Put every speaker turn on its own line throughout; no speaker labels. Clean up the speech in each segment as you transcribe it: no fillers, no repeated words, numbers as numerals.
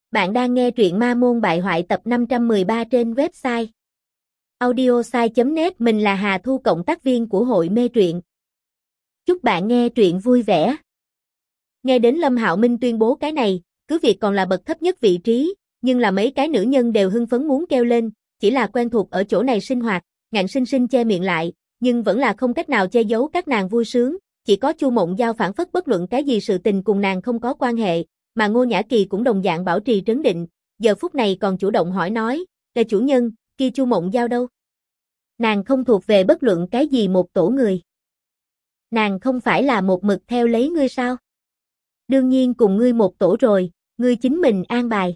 Bạn đang nghe truyện Ma Môn Bại Hoại tập 513 trên website audiosai.net. Mình là Hà Thu, cộng tác viên của hội mê truyện. Chúc bạn nghe truyện vui vẻ. Nghe đến Lâm Hạo Minh tuyên bố cái này, cứ việc còn là bậc thấp nhất vị trí, nhưng là mấy cái nữ nhân đều hưng phấn muốn kêu lên, chỉ là quen thuộc ở chỗ này sinh hoạt, ngạnh sinh sinh che miệng lại, nhưng vẫn là không cách nào che giấu các nàng vui sướng, chỉ có Chu Mộng Giao phản phất bất luận cái gì sự tình cùng nàng không có quan hệ. Mà Ngô Nhã Kỳ cũng đồng dạng bảo trì trấn định, giờ phút này còn chủ động hỏi nói, "Là chủ nhân, kia Chu Mộng Giao đâu? Nàng không thuộc về bất luận cái gì một tổ người. Nàng không phải là một mực theo lấy ngươi sao? Đương nhiên cùng ngươi một tổ rồi, ngươi chính mình an bài."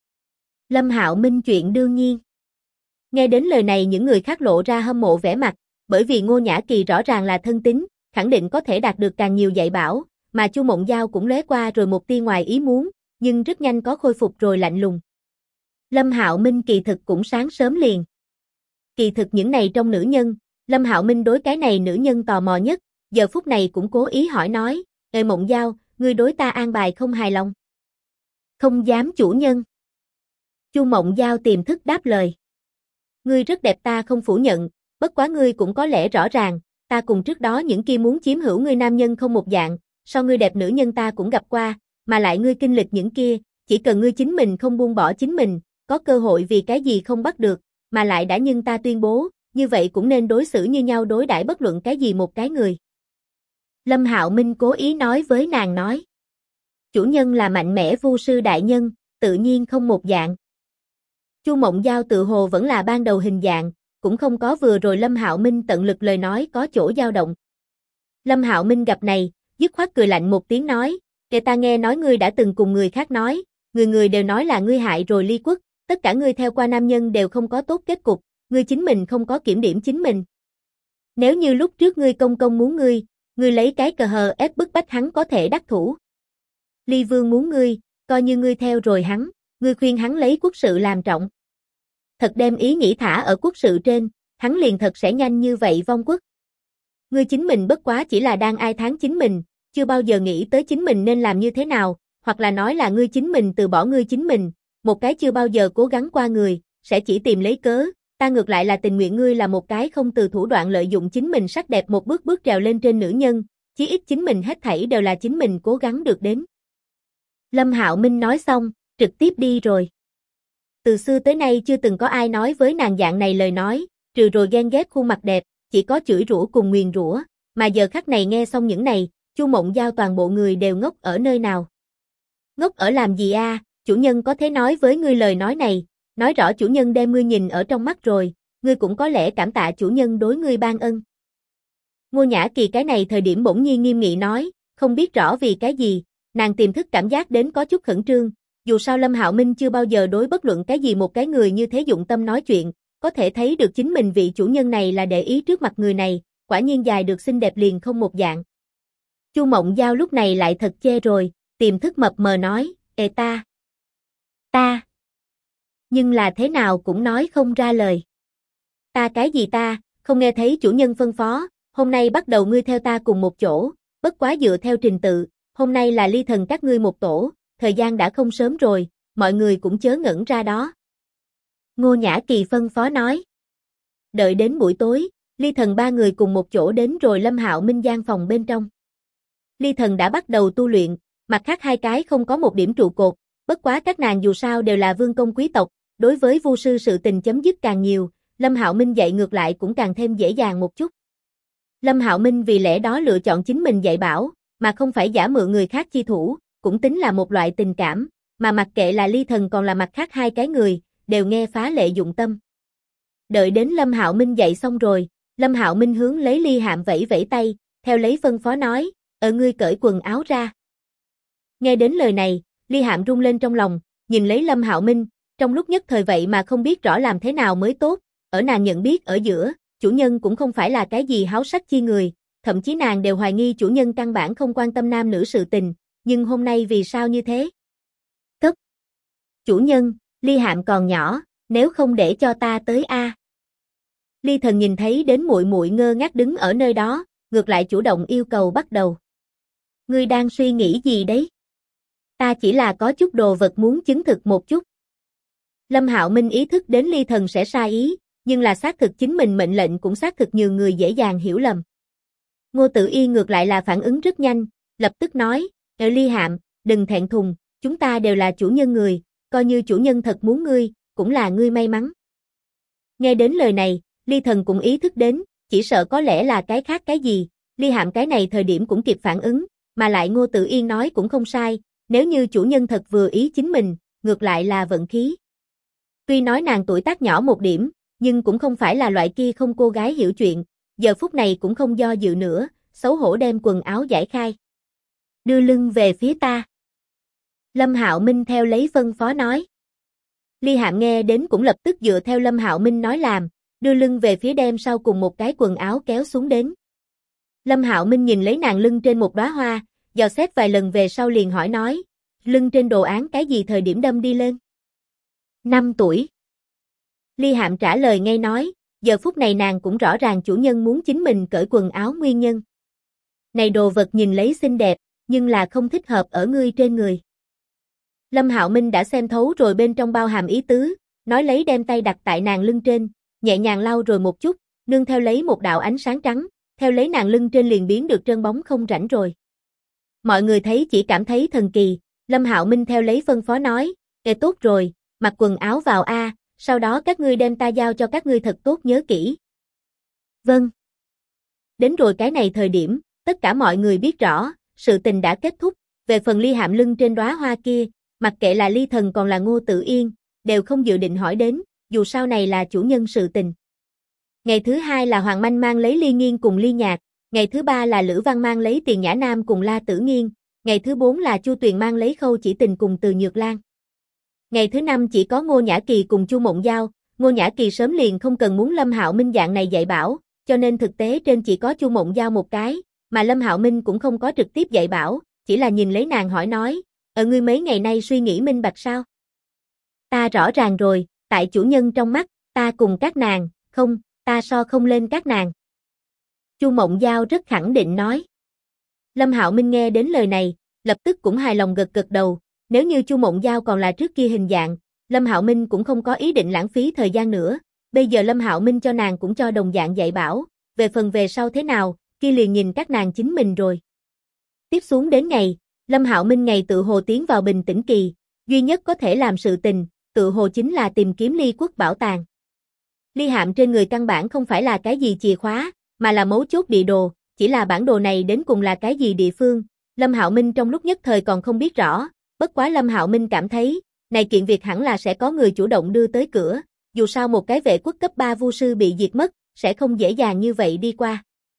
Lâm Hạo Minh chuyện đương nhiên. Nghe đến lời này những người khác lộ ra hâm mộ vẻ mặt, bởi vì Ngô Nhã Kỳ rõ ràng là thân tín, khẳng định có thể đạt được càng nhiều dạy bảo. Mà Chu Mộng Giao cũng lóe qua rồi một tia ngoài ý muốn, nhưng rất nhanh có khôi phục rồi lạnh lùng. Lâm Hạo Minh kỳ thực cũng sáng sớm liền. Kỳ thực những này trong nữ nhân, Lâm Hạo Minh đối cái này nữ nhân tò mò nhất, giờ phút này cũng cố ý hỏi nói, "Ê Mộng Giao, ngươi đối ta an bài không hài lòng?" "Không dám chủ nhân." Chu Mộng Giao tiềm thức đáp lời. "Ngươi rất đẹp ta không phủ nhận, bất quá ngươi cũng có lẽ rõ ràng, ta cùng trước đó những kia muốn chiếm hữu ngươi nam nhân không một dạng. So ngươi đẹp nữ nhân ta cũng gặp qua, mà lại ngươi kinh lịch những kia, chỉ cần ngươi chính mình không buông bỏ chính mình, có cơ hội vì cái gì không bắt được, mà lại đã nhưng ta tuyên bố, như vậy cũng nên đối xử như nhau đối đãi bất luận cái gì một cái người." Lâm Hạo Minh cố ý nói với nàng nói. "Chủ nhân là mạnh mẽ vu sư đại nhân, tự nhiên không một dạng." Chu Mộng Giao tự hồ vẫn là ban đầu hình dạng, cũng không có vừa rồi Lâm Hạo Minh tận lực lời nói có chỗ dao động. Lâm Hạo Minh gặp này, dứt khoát cười lạnh một tiếng nói, "Kể ta nghe nói ngươi đã từng cùng người khác nói, người người đều nói là ngươi hại rồi ly quốc, tất cả ngươi theo qua nam nhân đều không có tốt kết cục, ngươi chính mình không có kiểm điểm chính mình. Nếu như lúc trước ngươi công công muốn ngươi lấy cái cờ hờ ép bức bách hắn có thể đắc thủ. Ly Vương muốn ngươi, coi như ngươi theo rồi hắn, ngươi khuyên hắn lấy quốc sự làm trọng. Thật đem ý nghĩ thả ở quốc sự trên, hắn liền thật sẽ nhanh như vậy vong quốc. Ngươi chính mình bất quá chỉ là đang ai thán chính mình, chưa bao giờ nghĩ tới chính mình nên làm như thế nào, hoặc là nói là ngươi chính mình từ bỏ ngươi chính mình, một cái chưa bao giờ cố gắng qua người, sẽ chỉ tìm lấy cớ, ta ngược lại là tình nguyện ngươi là một cái không từ thủ đoạn lợi dụng chính mình sắc đẹp một bước bước trèo lên trên nữ nhân, chí ít chính mình hết thảy đều là chính mình cố gắng được đến." Lâm Hạo Minh nói xong, trực tiếp đi rồi. Từ xưa tới nay chưa từng có ai nói với nàng dạng này lời nói, trừ rồi ghen ghét khuôn mặt đẹp, chỉ có chửi rủa cùng nguyền rủa, mà giờ khắc này nghe xong những này, Chu Mộng Giao toàn bộ người đều ngốc ở nơi nào. "Ngốc ở làm gì a? Chủ nhân có thể nói với ngươi lời nói này, nói rõ chủ nhân đem ngươi nhìn ở trong mắt rồi, ngươi cũng có lẽ cảm tạ chủ nhân đối ngươi ban ân." Ngô Nhã Kỳ cái này thời điểm bỗng nhiên nghiêm nghị nói, không biết rõ vì cái gì, nàng tiềm thức cảm giác đến có chút khẩn trương, dù sao Lâm Hạo Minh chưa bao giờ đối bất luận cái gì một cái người như thế dụng tâm nói chuyện, có thể thấy được chính mình vị chủ nhân này là để ý trước mặt người này, quả nhiên dài được xinh đẹp liền không một dạng. Chu Mộng Giao lúc này lại thật chê rồi, tiềm thức mập mờ nói, "Ê ta, nhưng là thế nào cũng nói không ra lời. Ta cái gì ta, không nghe thấy chủ nhân phân phó, hôm nay bắt đầu ngươi theo ta cùng một chỗ, bất quá dựa theo trình tự, hôm nay là ly thần các ngươi một tổ, thời gian đã không sớm rồi, mọi người cũng chớ ngẩn ra đó." Ngô Nhã Kỳ phân phó nói. Đợi đến buổi tối, ly thần ba người cùng một chỗ đến rồi Lâm Hạo Minh gian phòng bên trong. Ly thần đã bắt đầu tu luyện, mặt khác hai cái không có một điểm trụ cột, bất quá các nàng dù sao đều là vương công quý tộc, đối với vu sư sự tình chấm dứt càng nhiều, Lâm Hạo Minh dạy ngược lại cũng càng thêm dễ dàng một chút. Lâm Hạo Minh vì lẽ đó lựa chọn chính mình dạy bảo, mà không phải giả mượn người khác chi thủ, cũng tính là một loại tình cảm, mà mặc kệ là ly thần còn là mặt khác hai cái người, đều nghe phá lệ dụng tâm. Đợi đến Lâm Hạo Minh dạy xong rồi, Lâm Hạo Minh hướng lấy Ly Hạm vẫy vẫy tay, theo lấy phân phó nói, ngươi cởi quần áo ra." Nghe đến lời này, Ly Hạm rung lên trong lòng, nhìn lấy Lâm Hạo Minh, trong lúc nhất thời vậy mà không biết rõ làm thế nào mới tốt, ở nàng nhận biết ở giữa, chủ nhân cũng không phải là cái gì háo sắc chi người, thậm chí nàng đều hoài nghi chủ nhân căn bản không quan tâm nam nữ sự tình, nhưng hôm nay vì sao như thế? "Tức, chủ nhân, Ly Hạm còn nhỏ, nếu không để cho ta tới a." Ly thần nhìn thấy đến muội muội ngơ ngác đứng ở nơi đó, ngược lại chủ động yêu cầu bắt đầu. "Ngươi đang suy nghĩ gì đấy?" Ta chỉ là có chút đồ vật muốn chứng thực một chút. Lâm Hạo Minh ý thức đến Ly Thần sẽ sai ý, nhưng là xác thực chính mình mệnh lệnh cũng xác thực nhiều người dễ dàng hiểu lầm. Ngô Tử Yên ngược lại là phản ứng rất nhanh, lập tức nói, Ly Hạm, đừng thẹn thùng, chúng ta đều là chủ nhân người, coi như chủ nhân thật muốn ngươi, cũng là ngươi may mắn. Nghe đến lời này, Ly Thần cũng ý thức đến, chỉ sợ có lẽ là cái khác cái gì, Ly Hạm cái này thời điểm cũng kịp phản ứng, mà lại Ngô Tử Yên nói cũng không sai, nếu như chủ nhân thật vừa ý chính mình, ngược lại là vận khí. Tuy nói nàng tuổi tác nhỏ một điểm, nhưng cũng không phải là loại kia không cô gái hiểu chuyện, giờ phút này cũng không do dự nữa, xấu hổ đem quần áo giải khai. Đưa lưng về phía ta. Lâm Hạo Minh theo lấy phân phó nói. Ly Hạm nghe đến cũng lập tức dựa theo Lâm Hạo Minh nói làm, đưa lưng về phía đem sau cùng một cái quần áo kéo xuống đến. Lâm Hạo Minh nhìn lấy nàng lưng trên một đóa hoa, dò xét vài lần về sau liền hỏi nói, lưng trên đồ án cái gì thời điểm đâm đi lên? 5 tuổi. Ly Hạm trả lời ngay nói, giờ phút này nàng cũng rõ ràng chủ nhân muốn chính mình cởi quần áo nguyên nhân. Này đồ vật nhìn lấy xinh đẹp, nhưng là không thích hợp ở ngươi trên người. Lâm Hạo Minh đã xem thấu rồi bên trong bao hàm ý tứ, nói lấy đem tay đặt tại nàng lưng trên, nhẹ nhàng lau rồi một chút, nương theo lấy một đạo ánh sáng trắng, theo lấy nàng lưng trên liền biến được trơn bóng không rảnh rồi. Mọi người thấy chỉ cảm thấy thần kỳ, Lâm Hạo Minh theo lấy phân phó nói, tốt rồi, mặc quần áo vào a, sau đó các ngươi đem ta giao cho các ngươi thật tốt nhớ kỹ. Vâng. Đến rồi cái này thời điểm, tất cả mọi người biết rõ, sự tình đã kết thúc, về phần Ly Hạm lưng trên đóa hoa kia, mặc kệ là Ly Thần còn là Ngô Tử Yên, đều không dự định hỏi đến, dù sau này là chủ nhân sự tình. Ngày thứ hai là Hoàng Manh mang lấy Ly Nghiên cùng Ly Nhạc, ngày thứ ba là Lữ Văn mang lấy Tiền Nhã Nam cùng La Tử Nghiên, ngày thứ bốn là Chu Tuyền mang lấy Khâu Chỉ Tình cùng Từ Nhược Lan. Ngày thứ năm chỉ có Ngô Nhã Kỳ cùng Chu Mộng Giao, Ngô Nhã Kỳ sớm liền không cần muốn Lâm Hạo Minh dạng này dạy bảo, cho nên thực tế trên chỉ có Chu Mộng Giao một cái, mà Lâm Hạo Minh cũng không có trực tiếp dạy bảo, chỉ là nhìn lấy nàng hỏi nói, ngươi mấy ngày nay suy nghĩ minh bạch sao? Ta rõ ràng rồi, tại chủ nhân trong mắt, ta cùng các nàng, không, ta so không lên các nàng. Chu Mộng Giao rất khẳng định nói. Lâm Hạo Minh nghe đến lời này, lập tức cũng hài lòng gật gật đầu, nếu như Chu Mộng Giao còn là trước kia hình dạng, Lâm Hạo Minh cũng không có ý định lãng phí thời gian nữa, bây giờ Lâm Hạo Minh cho nàng cũng cho đồng dạng dạy bảo, về phần về sau thế nào, kia liền nhìn các nàng chính mình rồi. Tiếp xuống đến ngày, Lâm Hạo Minh ngày tự hồ tiến vào bình tĩnh kỳ, duy nhất có thể làm sự tình, tự hồ chính là tìm kiếm Ly Quốc bảo tàng. Ly Hạm trên người căn bản không phải là cái gì chìa khóa, mà là mấu chốt địa đồ, chỉ là bản đồ này đến cùng là cái gì địa phương, Lâm Hạo Minh trong lúc nhất thời còn không biết rõ, bất quá Lâm Hạo Minh cảm thấy, này kiện việc hẳn là sẽ có người chủ động đưa tới cửa, dù sao một cái vệ quốc cấp 3 vu sư bị diệt mất, sẽ không dễ dàng như vậy đi qua.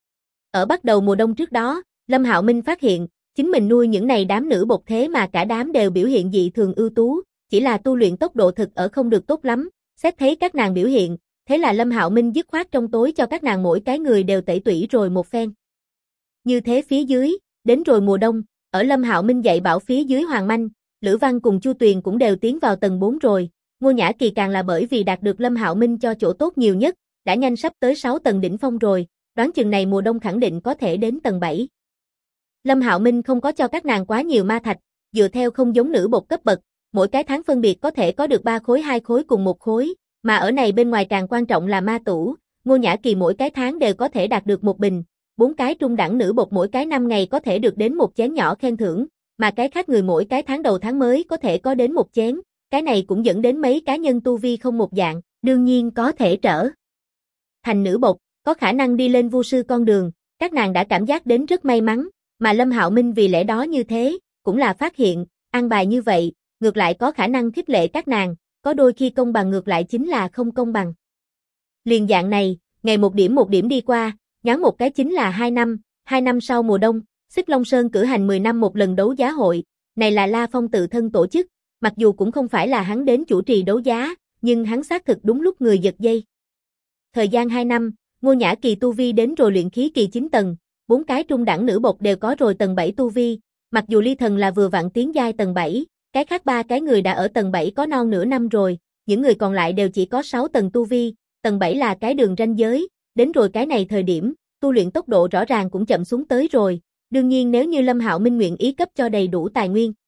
Ở bắt đầu mùa đông trước đó, Lâm Hạo Minh phát hiện, chính mình nuôi những này đám nữ bột thế mà cả đám đều biểu hiện dị thường ưu tú, chỉ là tu luyện tốc độ thực ở không được tốt lắm, xét thấy các nàng biểu hiện, thế là Lâm Hạo Minh dứt khoát trong tối cho các nàng mỗi cái người đều tẩy tủy rồi một phen. Như thế phía dưới, đến rồi mùa đông, ở Lâm Hạo Minh dạy bảo phía dưới Hoàng Manh, Lữ Văn cùng Chu Tuyền cũng đều tiến vào tầng 4 rồi, Ngô Nhã Kỳ càng là bởi vì đạt được Lâm Hạo Minh cho chỗ tốt nhiều nhất, đã nhanh sắp tới 6 tầng đỉnh phong rồi, đoán chừng này mùa đông khẳng định có thể đến tầng 7. Lâm Hạo Minh không có cho các nàng quá nhiều ma thạch, dựa theo không giống nữ bột cấp bậc, mỗi cái tháng phân biệt có thể có được 3 khối 2 khối cùng 1 khối, mà ở này bên ngoài càng quan trọng là ma tủ, Ngô Nhã Kỳ mỗi cái tháng đều có thể đạt được một bình, 4 cái trung đẳng nữ bột mỗi cái 5 ngày có thể được đến một chén nhỏ khen thưởng, mà cái khác người mỗi cái tháng đầu tháng mới có thể có đến một chén, cái này cũng dẫn đến mấy cá nhân tu vi không một dạng, đương nhiên có thể trở thành nữ bột, có khả năng đi lên vu sư con đường, các nàng đã cảm giác đến rất may mắn, mà Lâm Hạo Minh vì lẽ đó như thế, cũng là phát hiện, an bài như vậy, ngược lại có khả năng khích lệ các nàng, có đôi khi công bằng ngược lại chính là không công bằng. Liền dạng này, ngày một điểm đi qua, nhoáng một cái chính là 2 năm sau mùa đông, Xích Long Sơn cử hành 10 năm một lần đấu giá hội, này là La Phong tự thân tổ chức, mặc dù cũng không phải là hắn đến chủ trì đấu giá, nhưng hắn xác thực đúng lúc người giật dây. Thời gian 2 năm, Ngô Nhã Kỳ tu vi đến rồi luyện khí kỳ 9 tầng, 4 cái trung đẳng nữ bột đều có rồi tầng 7 tu vi, mặc dù Ly Thần là vừa vặn tiến giai tầng 7, cái khác 3 cái người đã ở tầng 7 có non nửa năm rồi, những người còn lại đều chỉ có 6 tầng tu vi, tầng 7 là cái đường ranh giới, đến rồi cái này thời điểm, tu luyện tốc độ rõ ràng cũng chậm xuống tới rồi, đương nhiên nếu như Lâm Hạo Minh nguyện ý cấp cho đầy đủ tài nguyên,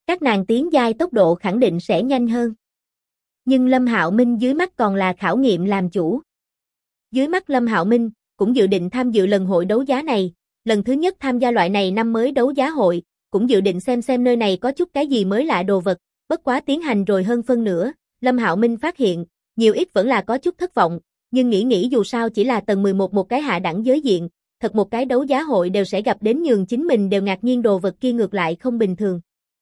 Các nàng tiến giai tốc độ khẳng định sẽ nhanh hơn. Nhưng Lâm Hạo Minh dưới mắt còn là khảo nghiệm làm chủ. Dưới mắt Lâm Hạo Minh cũng dự định tham dự lần hội đấu giá này, lần thứ nhất tham gia loại này năm mới đấu giá hội, cũng dự định xem nơi này có chút cái gì mới lạ đồ vật, bất quá tiến hành rồi hơn phân nửa, Lâm Hạo Minh phát hiện, nhiều ít vẫn là có chút thất vọng, nhưng nghĩ dù sao chỉ là tầng 11 một cái hạ đẳng giới diện, thật một cái đấu giá hội đều sẽ gặp đến nhường chính mình đều ngạc nhiên đồ vật kia ngược lại không bình thường.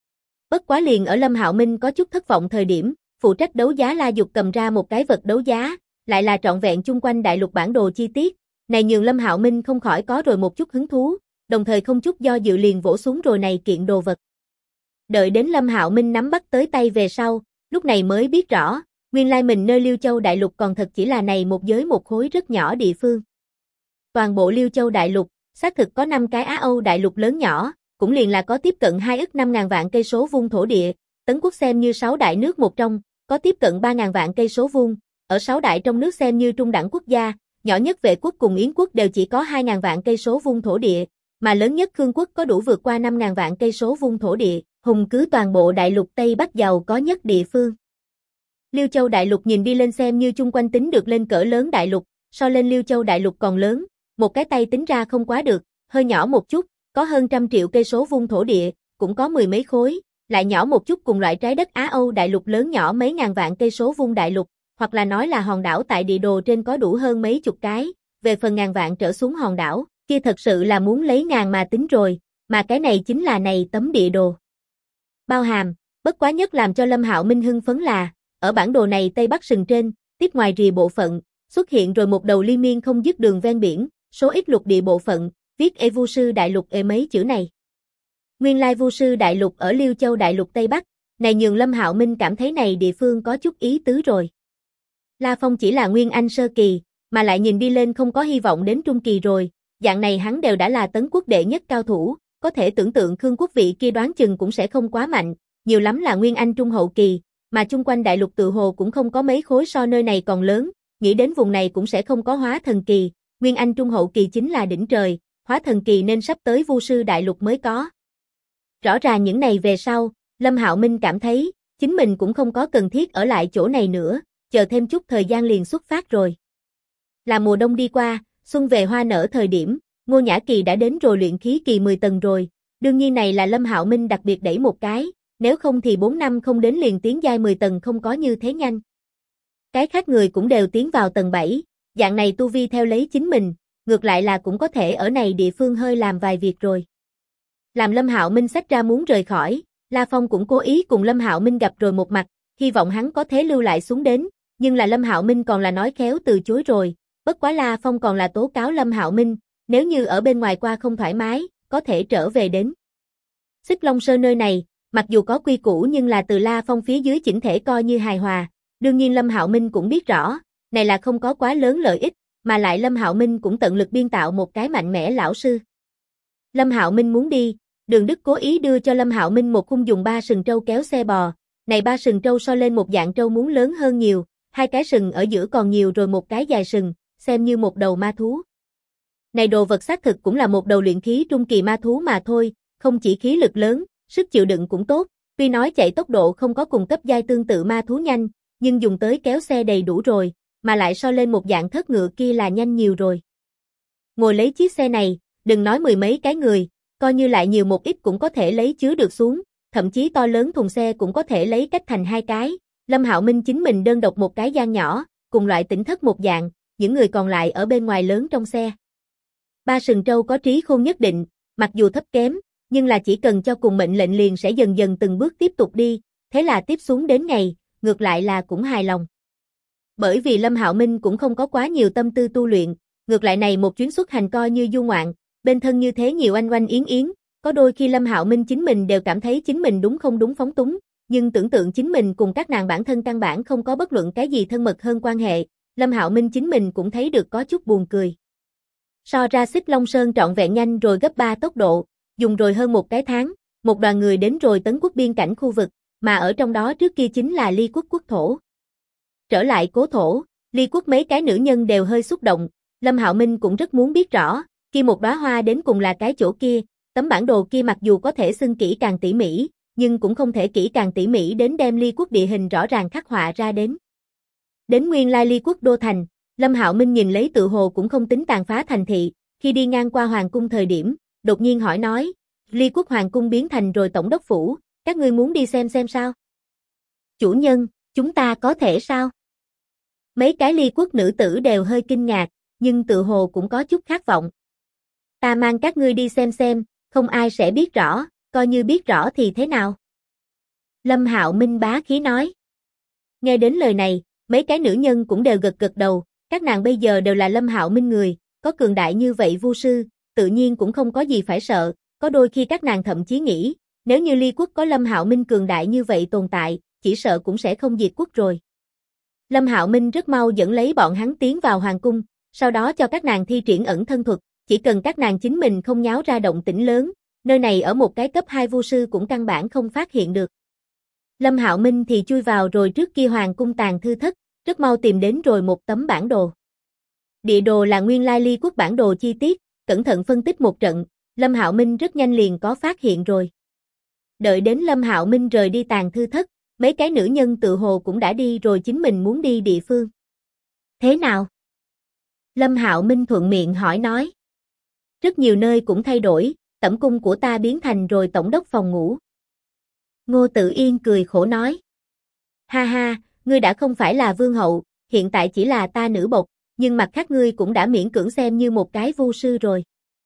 Bất quá liền ở Lâm Hạo Minh có chút thất vọng thời điểm, phụ trách đấu giá La Dục cầm ra một cái vật đấu giá, lại là trọn vẹn chung quanh đại lục bản đồ chi tiết, này nhường Lâm Hạo Minh không khỏi có rồi một chút hứng thú, đồng thời không chút do dự liền vỗ xuống rồi này kiện đồ vật. Đợi đến Lâm Hạo Minh nắm bắt tới tay về sau, lúc này mới biết rõ, nguyên lai mình nơi Liêu Châu đại lục còn thật chỉ là này một giới một khối rất nhỏ địa phương. Toàn bộ Liêu Châu đại lục, xác thực có 5 cái Á Âu đại lục lớn nhỏ, cũng liền là có tiếp cận 2 ức 5.000 vạn cây số vuông thổ địa, Tấn quốc xem như 6 đại nước một trong, có tiếp cận 3.000 vạn cây số vuông, ở 6 đại trong nước xem như trung đẳng quốc gia, nhỏ nhất Vệ quốc cùng Yến quốc đều chỉ có 2.000 vạn cây số vuông thổ địa, mà lớn nhất Khương quốc có đủ vượt qua 5.000 vạn cây số vuông thổ địa, hùng cứ toàn bộ đại lục Tây Bắc giàu có nhất địa phương. Liêu Châu đại lục nhìn đi lên xem như chung quanh tính được lên cỡ lớn đại lục, so lên Liêu Châu đại lục còn lớn, một cái tay tính ra không quá được, hơi nhỏ một chút, có hơn 100 triệu cây số vuông thổ địa, cũng có mười mấy khối, lại nhỏ một chút cùng loại trái đất Á Âu đại lục lớn nhỏ mấy ngàn vạn cây số vuông đại lục, hoặc là nói là hòn đảo tại địa đồ trên có đủ hơn mấy chục cái, về phần ngàn vạn trở xuống hòn đảo, kia thật sự là muốn lấy ngàn mà tính rồi, mà cái này chính là này tấm địa đồ. Bao hàm, bất quá nhất làm cho Lâm Hạo Minh hưng phấn là, ở bản đồ này Tây Bắc sừng trên, tiếp ngoài rìa bộ phận, xuất hiện rồi một đầu liên miên không dứt đường ven biển, số ít lục địa bộ phận, viết Vu sư đại lục mấy chữ này. Nguyên lai Vu sư đại lục ở Liêu Châu đại lục Tây Bắc, này nhường Lâm Hạo Minh cảm thấy này địa phương có chút ý tứ rồi. La Phong chỉ là Nguyên Anh sơ kỳ, mà lại nhìn đi lên không có hy vọng đến trung kỳ rồi, dạng này hắn đều đã là Tấn quốc đệ nhất cao thủ, có thể tưởng tượng Khương quốc vị kia đoán chừng cũng sẽ không quá mạnh, nhiều lắm là Nguyên Anh trung hậu kỳ, mà chung quanh đại lục tự hồ cũng không có mấy khối so nơi này còn lớn, nghĩ đến vùng này cũng sẽ không có hóa thần kỳ, Nguyên Anh trung hậu kỳ chính là đỉnh trời, hóa thần kỳ nên sắp tới Vu sư đại lục mới có. Rõ ràng những này về sau, Lâm Hạo Minh cảm thấy, chính mình cũng không có cần thiết ở lại chỗ này nữa, chờ thêm chút thời gian liền xuất phát rồi. Là mùa đông đi qua, xuân về hoa nở thời điểm, Ngô Nhã Kỳ đã đến rồi luyện khí kỳ 10 tầng rồi, đương nhiên này là Lâm Hạo Minh đặc biệt đẩy một cái, nếu không thì 4 năm không đến liền tiến giai 10 tầng không có như thế nhanh. Cái khác người cũng đều tiến vào tầng 7, dạng này tu vi theo lấy chính mình, ngược lại là cũng có thể ở này địa phương hơi làm vài việc rồi. Làm Lâm Hạo Minh xách ra muốn rời khỏi, La Phong cũng cố ý cùng Lâm Hạo Minh gặp rồi một mặt, hy vọng hắn có thể lưu lại xuống đến, nhưng là Lâm Hạo Minh còn là nói khéo từ chối rồi, bất quá La Phong còn là tố cáo Lâm Hạo Minh, nếu như ở bên ngoài qua không thoải mái, có thể trở về đến. Xích Long Sơn nơi này, mặc dù có quy củ nhưng là từ La Phong phía dưới chỉnh thể coi như hài hòa, đương nhiên Lâm Hạo Minh cũng biết rõ, này là không có quá lớn lợi ích, mà lại Lâm Hạo Minh cũng tận lực biên tạo một cái mạnh mẽ lão sư. Lâm Hạo Minh muốn đi, Đường Đức cố ý đưa cho Lâm Hạo Minh một khung dùng 3 sừng trâu kéo xe bò, này 3 sừng trâu so lên một dạng trâu muốn lớn hơn nhiều, 2 cái sừng ở giữa còn nhiều rồi một cái dài sừng, xem như một đầu ma thú. Này đồ vật xác thực cũng là một đầu luyện khí trung kỳ ma thú mà thôi, không chỉ khí lực lớn, sức chịu đựng cũng tốt, tuy nói chạy tốc độ không có cùng cấp giai tương tự ma thú nhanh, nhưng dùng tới kéo xe đầy đủ rồi, mà lại so lên một dạng thất ngựa kia là nhanh nhiều rồi. Ngồi lấy chiếc xe này, đừng nói mười mấy cái người, coi như lại nhiều một ít cũng có thể lấy chứa được xuống, thậm chí to lớn thùng xe cũng có thể lấy cách thành 2 cái. Lâm Hạo Minh chính mình đơn độc một cái gian nhỏ, cùng loại tỉnh thất một dạng, những người còn lại ở bên ngoài lớn trong xe. 3 sừng trâu có trí khôn nhất định, mặc dù thấp kém, nhưng là chỉ cần cho cùng mệnh lệnh liền sẽ dần dần từng bước tiếp tục đi, thế là tiếp xuống đến ngày, ngược lại là cũng hài lòng. Bởi vì Lâm Hạo Minh cũng không có quá nhiều tâm tư tu luyện, ngược lại này một chuyến xuất hành coi như du ngoạn, bên thân như thế nhiều oanh oanh yến yến, có đôi khi Lâm Hạo Minh chính mình đều cảm thấy chính mình đúng không đúng phóng túng, nhưng tưởng tượng chính mình cùng các nàng bản thân căn bản không có bất luận cái gì thân mật hơn quan hệ, Lâm Hạo Minh chính mình cũng thấy được có chút buồn cười. So ra Xích Long Sơn trọn vẹn nhanh rồi gấp 3 tốc độ, dùng rồi hơn một cái tháng, một đoàn người đến rồi Tấn quốc biên cảnh khu vực, mà ở trong đó trước kia chính là Ly quốc quốc thổ. Trở lại cố thổ, Ly quốc mấy cái nữ nhân đều hơi xúc động, Lâm Hạo Minh cũng rất muốn biết rõ, kia một đóa hoa đến cùng là cái chỗ kia, tấm bản đồ kia mặc dù có thể xưng kỹ càng tỉ mỉ, nhưng cũng không thể kỹ càng tỉ mỉ đến đem Ly Quốc địa hình rõ ràng khắc họa ra đến. Đến nguyên lai Ly Quốc đô thành, Lâm Hạo Minh nhìn lấy tự hồ cũng không tính tàn phá thành thị, khi đi ngang qua hoàng cung thời điểm, đột nhiên hỏi nói, Ly Quốc hoàng cung biến thành rồi tổng đốc phủ, các ngươi muốn đi xem sao? Chủ nhân, chúng ta có thể sao? Mấy cái Ly Quốc nữ tử đều hơi kinh ngạc, nhưng tự hồ cũng có chút khát vọng. Ta mang các ngươi đi xem, không ai sẽ biết rõ, coi như biết rõ thì thế nào? Lâm Hạo Minh bá khí nói. Nghe đến lời này, mấy cái nữ nhân cũng đều gật đầu, các nàng bây giờ đều là Lâm Hạo Minh người, có cường đại như vậy vu sư, tự nhiên cũng không có gì phải sợ, có đôi khi các nàng thậm chí nghĩ, nếu như Ly Quốc có Lâm Hạo Minh cường đại như vậy tồn tại, chỉ sợ cũng sẽ không diệt quốc rồi. Lâm Hạo Minh rất mau dẫn lấy bọn hắn tiến vào hoàng cung, sau đó cho các nàng thi triển ẩn thân thuật, chỉ cần các nàng chính mình không nháo ra động tĩnh lớn, nơi này ở một cái cấp 2 vu sư cũng căn bản không phát hiện được. Lâm Hạo Minh thì chui vào rồi trước kia hoàng cung tàng thư thất, rất mau tìm đến rồi một tấm bản đồ. Địa đồ là nguyên lai Ly Quốc bản đồ chi tiết, cẩn thận phân tích một trận, Lâm Hạo Minh rất nhanh liền có phát hiện rồi. Đợi đến Lâm Hạo Minh rời đi tàng thư thất, mấy cái nữ nhân tự hồ cũng đã đi rồi chính mình muốn đi địa phương. Thế nào? Lâm Hạo Minh thuận miệng hỏi nói. Rất nhiều nơi cũng thay đổi, tẩm cung của ta biến thành rồi tổng đốc phòng ngủ. Ngô Tự Yên cười khổ nói. Ha ha, ngươi đã không phải là vương hậu, hiện tại chỉ là ta nữ bộc, nhưng mặt khác ngươi cũng đã miễn cưỡng xem như một cái vu sư rồi.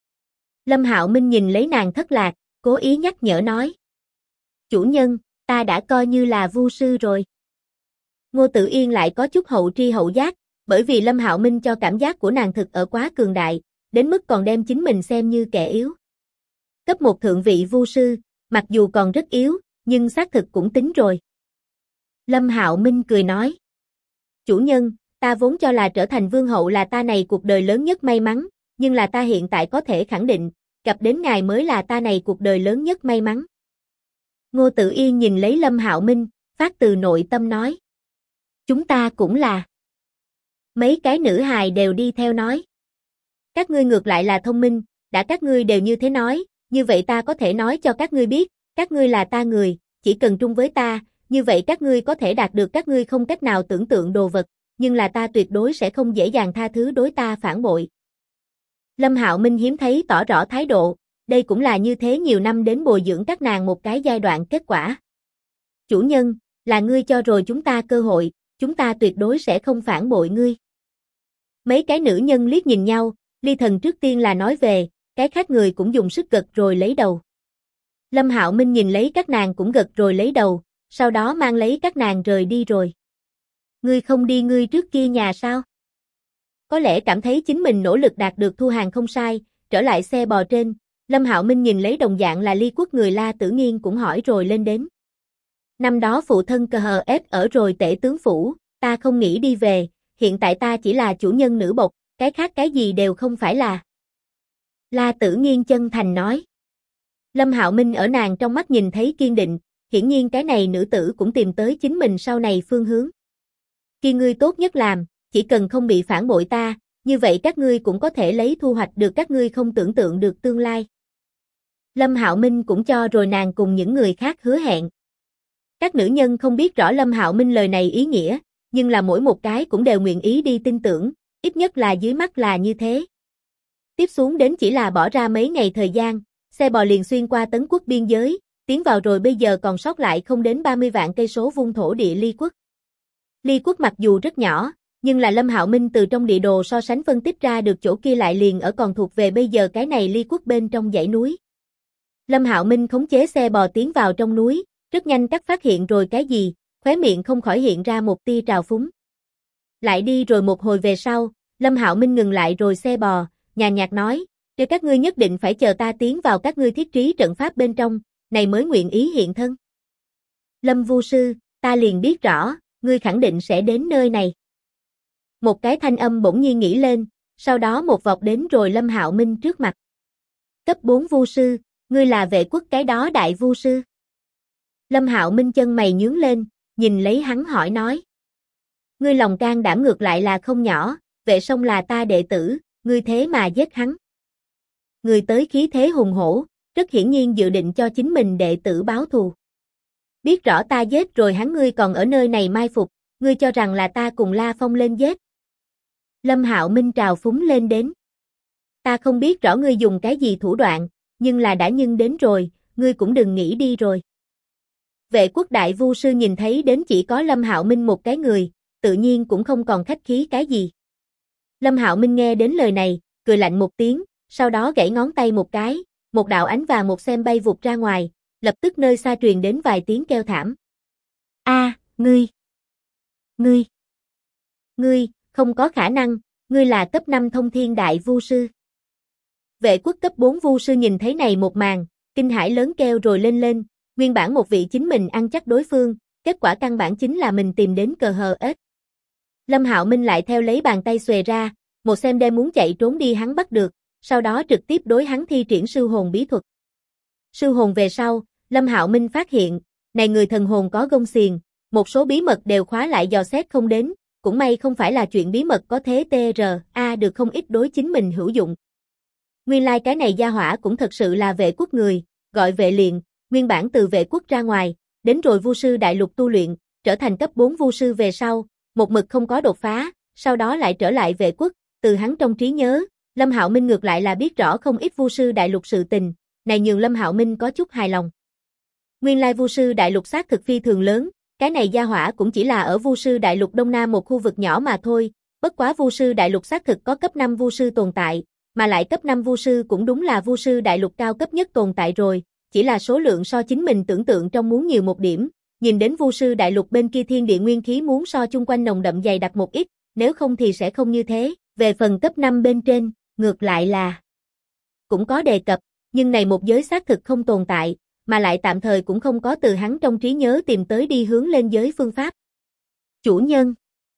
Lâm Hạo Minh nhìn lấy nàng thất lạc, cố ý nhắc nhở nói. Chủ nhân, ta đã coi như là vu sư rồi. Ngô Tự Yên lại có chút hậu tri hậu giác, bởi vì Lâm Hạo Minh cho cảm giác của nàng thực ở quá cường đại, đến mức còn đem chính mình xem như kẻ yếu. Cấp 1 thượng vị vu sư, mặc dù còn rất yếu, nhưng xác thực cũng tính rồi. Lâm Hạo Minh cười nói. Chủ nhân, ta vốn cho là trở thành vương hậu là ta này cuộc đời lớn nhất may mắn, nhưng là ta hiện tại có thể khẳng định, gặp đến ngài mới là ta này cuộc đời lớn nhất may mắn. Ngô Tự Yên nhìn lấy Lâm Hạo Minh, phát từ nội tâm nói. Chúng ta cũng là. Mấy cái nữ hài đều đi theo nói. Các ngươi ngược lại là thông minh, đã các ngươi đều như thế nói, như vậy ta có thể nói cho các ngươi biết, các ngươi là ta người, chỉ cần trung với ta, như vậy các ngươi có thể đạt được các ngươi không cách nào tưởng tượng đồ vật, nhưng là ta tuyệt đối sẽ không dễ dàng tha thứ đối ta phản bội. Lâm Hạo Minh hiếm thấy tỏ rõ thái độ, đây cũng là như thế nhiều năm đến bồi dưỡng các nàng một cái giai đoạn kết quả. Chủ nhân, là ngươi cho rồi chúng ta cơ hội, chúng ta tuyệt đối sẽ không phản bội ngươi. Mấy cái nữ nhân liếc nhìn nhau, Ly Thần trước tiên là nói về, cái khác người cũng dùng sức gật rồi lấy đầu. Lâm Hạo Minh nhìn lấy các nàng cũng gật rồi lấy đầu, sau đó mang lấy các nàng rời đi rồi. Ngươi không đi ngươi trước kia nhà sao? Có lẽ cảm thấy chính mình nỗ lực đạt được thu hàng không sai, trở lại xe bò trên, Lâm Hạo Minh nhìn lấy đồng dạng là Ly Quốc người La Tử Nghiên cũng hỏi rồi lên đến. Năm đó phụ thân cờ hờ ép ở rồi tể tướng phủ, ta không nghĩ đi về, hiện tại ta chỉ là chủ nhân nữ bộc, cái khác cái gì đều không phải là. La Tử Nghiên chân thành nói. Lâm Hạo Minh ở nàng trong mắt nhìn thấy kiên định, hiển nhiên cái này nữ tử cũng tìm tới chính mình sau này phương hướng. Khi ngươi tốt nhất làm, chỉ cần không bị phản bội ta, như vậy các ngươi cũng có thể lấy thu hoạch được các ngươi không tưởng tượng được tương lai. Lâm Hạo Minh cũng cho rồi nàng cùng những người khác hứa hẹn. Các nữ nhân không biết rõ Lâm Hạo Minh lời này ý nghĩa, nhưng là mỗi một cái cũng đều nguyện ý đi tin tưởng, ít nhất là dưới mắt là như thế. Tiếp xuống đến chỉ là bỏ ra mấy ngày thời gian, xe bò liền xuyên qua Tấn Quốc biên giới, tiến vào rồi bây giờ còn sót lại không đến 30 vạn cây số vuông thổ địa Ly Quốc. Ly Quốc mặc dù rất nhỏ, nhưng là Lâm Hạo Minh từ trong địa đồ so sánh phân tích ra được chỗ kia lại liền ở còn thuộc về bây giờ cái này Ly Quốc bên trong dãy núi. Lâm Hạo Minh khống chế xe bò tiến vào trong núi, rất nhanh cắt phát hiện rồi cái gì, khóe miệng không khỏi hiện ra một tia trào phúng. Lại đi rồi một hồi về sau, Lâm Hạo Minh ngừng lại rồi xe bò, nhàn nhạt nói, để các ngươi nhất định phải chờ ta tiến vào các ngươi thiết trí trận pháp bên trong, này mới nguyện ý hiện thân. Lâm Vu Sư, ta liền biết rõ, ngươi khẳng định sẽ đến nơi này. Một cái thanh âm bỗng nhiên nghĩ lên, sau đó một vọt đến rồi Lâm Hạo Minh trước mặt. Cấp 4 Vu Sư, ngươi là Vệ Quốc cái đó đại Vu Sư. Lâm Hạo Minh chân mày nhướng lên, nhìn lấy hắn hỏi nói. Ngươi lòng can đảm ngược lại là không nhỏ, Vệ Sông là ta đệ tử, ngươi thế mà giết hắn. Người tới khí thế hùng hổ, rất hiển nhiên dự định cho chính mình đệ tử báo thù. Biết rõ ta giết rồi hắn ngươi còn ở nơi này mai phục, ngươi cho rằng là ta cùng La Phong lên giết. Lâm Hạo Minh trào phúng lên đến. Ta không biết rõ ngươi dùng cái gì thủ đoạn, nhưng là đã nhưng đến rồi, ngươi cũng đừng nghĩ đi rồi. Vệ quốc đại vu sư nhìn thấy đến chỉ có Lâm Hạo Minh một cái người, tự nhiên cũng không còn khách khí cái gì. Lâm Hạo Minh nghe đến lời này, cười lạnh một tiếng, sau đó gãy ngón tay một cái, một đạo ánh vàng một xem bay vụt ra ngoài, lập tức nơi xa truyền đến vài tiếng kêu thảm. A, ngươi, không có khả năng, ngươi là cấp 5 thông thiên đại vu sư. Vệ quốc cấp 4 vu sư nhìn thấy này một màn, kinh hãi lớn kêu rồi lên lên, nguyên bản một vị chính mình ăn chắc đối phương, kết quả căn bản chính là mình tìm đến cờ hờ ếch. Lâm Hạo Minh lại theo lấy bàn tay xuề ra, một xem đem muốn chạy trốn đi hắn bắt được, sau đó trực tiếp đối hắn thi triển sư hồn bí thuật. Sư hồn về sau, Lâm Hạo Minh phát hiện, này người thần hồn có gông xiềng, một số bí mật đều khóa lại dò xét không đến, cũng may không phải là chuyện bí mật có thế TRA được không ít đối chính mình hữu dụng. Nguyên lai cái này gia hỏa cũng thật sự là vệ quốc người, gọi vệ liền, nguyên bản từ vệ quốc ra ngoài, đến rồi vu sư đại lục tu luyện, trở thành cấp 4 vu sư về sau, một mực không có đột phá, sau đó lại trở lại vệ quốc, từ hắn trong trí nhớ, Lâm Hạo Minh ngược lại là biết rõ không ít vu sư đại lục sự tình, này nhường Lâm Hạo Minh có chút hài lòng. Nguyên lai vu sư đại lục xác thực phi thường lớn, cái này gia hỏa cũng chỉ là ở vu sư đại lục Đông Nam một khu vực nhỏ mà thôi, bất quá vu sư đại lục xác thực có cấp 5 vu sư tồn tại, mà lại cấp 5 vu sư cũng đúng là vu sư đại lục cao cấp nhất tồn tại rồi, chỉ là số lượng so chính mình tưởng tượng trong muốn nhiều một điểm, nhìn đến vu sư đại lục bên kia thiên địa nguyên khí muốn so chung quanh nồng đậm dày đặc một ít, nếu không thì sẽ không như thế, về phần cấp 5 bên trên, ngược lại là cũng có đề cập, nhưng này một giới xác thực không tồn tại, mà lại tạm thời cũng không có từ hắn trong trí nhớ tìm tới đi hướng lên giới phương pháp. Chủ nhân.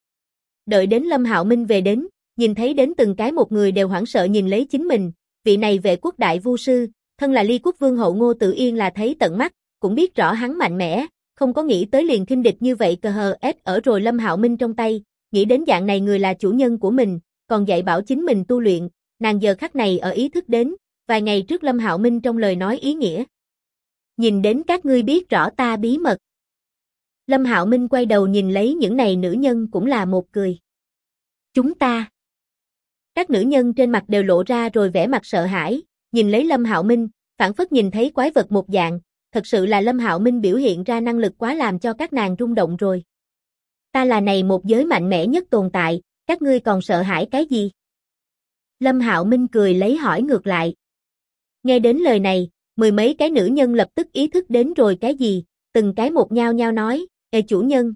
Đợi đến Lâm Hạo Minh về đến, nhìn thấy đến từng cái một người đều hoảng sợ nhìn lấy chính mình, vị này vệ quốc đại vu sư, thân là Ly Quốc Vương hậu Ngô Tử Yên là thấy tận mắt, cũng biết rõ hắn mạnh mẽ, không có nghĩ tới liền khinh địch như vậy cờ hờ ếch ở rồi Lâm Hạo Minh trong tay, nghĩ đến dạng này người là chủ nhân của mình, còn dạy bảo chính mình tu luyện, nàng giờ khắc này ở ý thức đến, vài ngày trước Lâm Hạo Minh trong lời nói ý nghĩa. Nhìn đến các ngươi biết rõ ta bí mật. Lâm Hạo Minh quay đầu nhìn lấy những này nữ nhân cũng là một cười. Chúng ta. Các nữ nhân trên mặt đều lộ ra rồi vẻ mặt sợ hãi, nhìn lấy Lâm Hạo Minh, phảng phất nhìn thấy quái vật một dạng, thật sự là Lâm Hạo Minh biểu hiện ra năng lực quá làm cho các nàng rung động rồi. Ta là này một giới mạnh mẽ nhất tồn tại, các ngươi còn sợ hãi cái gì? Lâm Hạo Minh cười lấy hỏi ngược lại. Nghe đến lời này, mười mấy cái nữ nhân lập tức ý thức đến rồi cái gì, từng cái một nhao nhao nói, ê chủ nhân,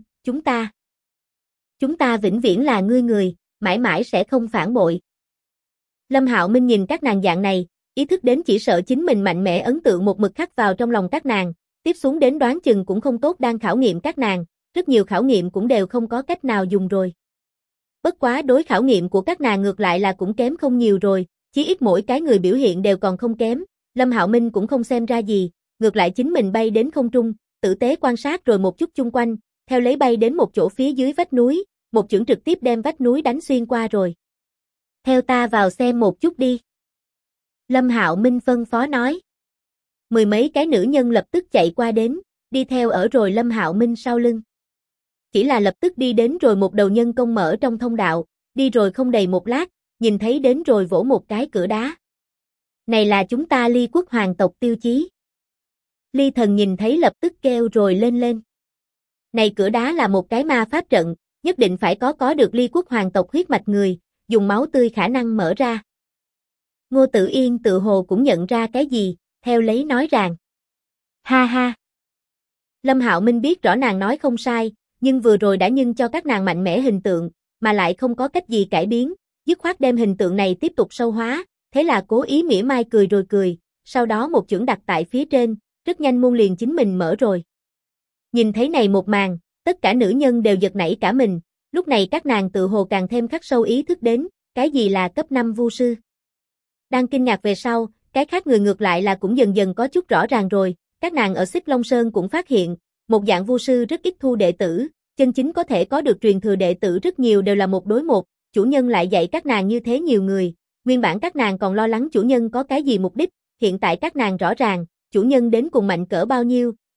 chúng ta vĩnh viễn là ngươi người, mãi mãi sẽ không phản bội. Lâm Hạo Minh nhìn các nàng dạng này, ý thức đến chỉ sợ chính mình mạnh mẽ ấn tượng một mực khắc vào trong lòng các nàng, tiếp xuống đến đoán chừng cũng không tốt đang khảo nghiệm các nàng, rất nhiều khảo nghiệm cũng đều không có cách nào dùng rồi. Bất quá đối khảo nghiệm của các nàng ngược lại là cũng kém không nhiều rồi, chí ít mỗi cái người biểu hiện đều còn không kém, Lâm Hạo Minh cũng không xem ra gì, ngược lại chính mình bay đến không trung, tử tế quan sát rồi một chút chung quanh, theo lấy bay đến một chỗ phía dưới vách núi, một chưởng trực tiếp đem vách núi đánh xuyên qua rồi. Theo ta vào xem một chút đi. Lâm Hạo Minh phân phó nói. Mười mấy cái nữ nhân lập tức chạy qua đến, đi theo ở rồi Lâm Hạo Minh sau lưng. Chỉ là lập tức đi đến rồi một đầu nhân công mở trong thông đạo, đi rồi không đầy một lát, nhìn thấy đến rồi vỗ một cái cửa đá. Này là chúng ta Ly Quốc hoàng tộc tiêu chí. Ly Thần nhìn thấy lập tức kêu rồi lên lên. Này cửa đá là một cái ma pháp trận, nhất định phải có được Ly Quốc hoàng tộc huyết mạch người, dùng máu tươi khả năng mở ra. Ngô Tử Yên tự hồ cũng nhận ra cái gì, theo lấy nói rằng. Ha ha. Lâm Hạo Minh biết rõ nàng nói không sai, nhưng vừa rồi đã nhưng cho các nàng mạnh mẽ hình tượng, mà lại không có cách gì cải biến, dứt khoát đem hình tượng này tiếp tục sâu hóa, thế là cố ý mỉa mai cười rồi cười, sau đó một chưởng đặt tại phía trên, rất nhanh môn liền chính mình mở rồi. Nhìn thấy này một màn, tất cả nữ nhân đều giật nảy cả mình, lúc này các nàng tự hồ càng thêm khắc sâu ý thức đến, cái gì là cấp 5 vu sư. Đang kinh ngạc về sau, cái khác người ngược lại là cũng dần dần có chút rõ ràng rồi, các nàng ở Xích Long Sơn cũng phát hiện, một dạng vu sư rất ít thu đệ tử, chân chính có thể có được truyền thừa đệ tử rất nhiều đều là một đối một, chủ nhân lại dạy các nàng như thế nhiều người, nguyên bản các nàng còn lo lắng chủ nhân có cái gì mục đích, hiện tại các nàng rõ ràng, chủ nhân đến cùng mạnh cỡ bao nhiêu,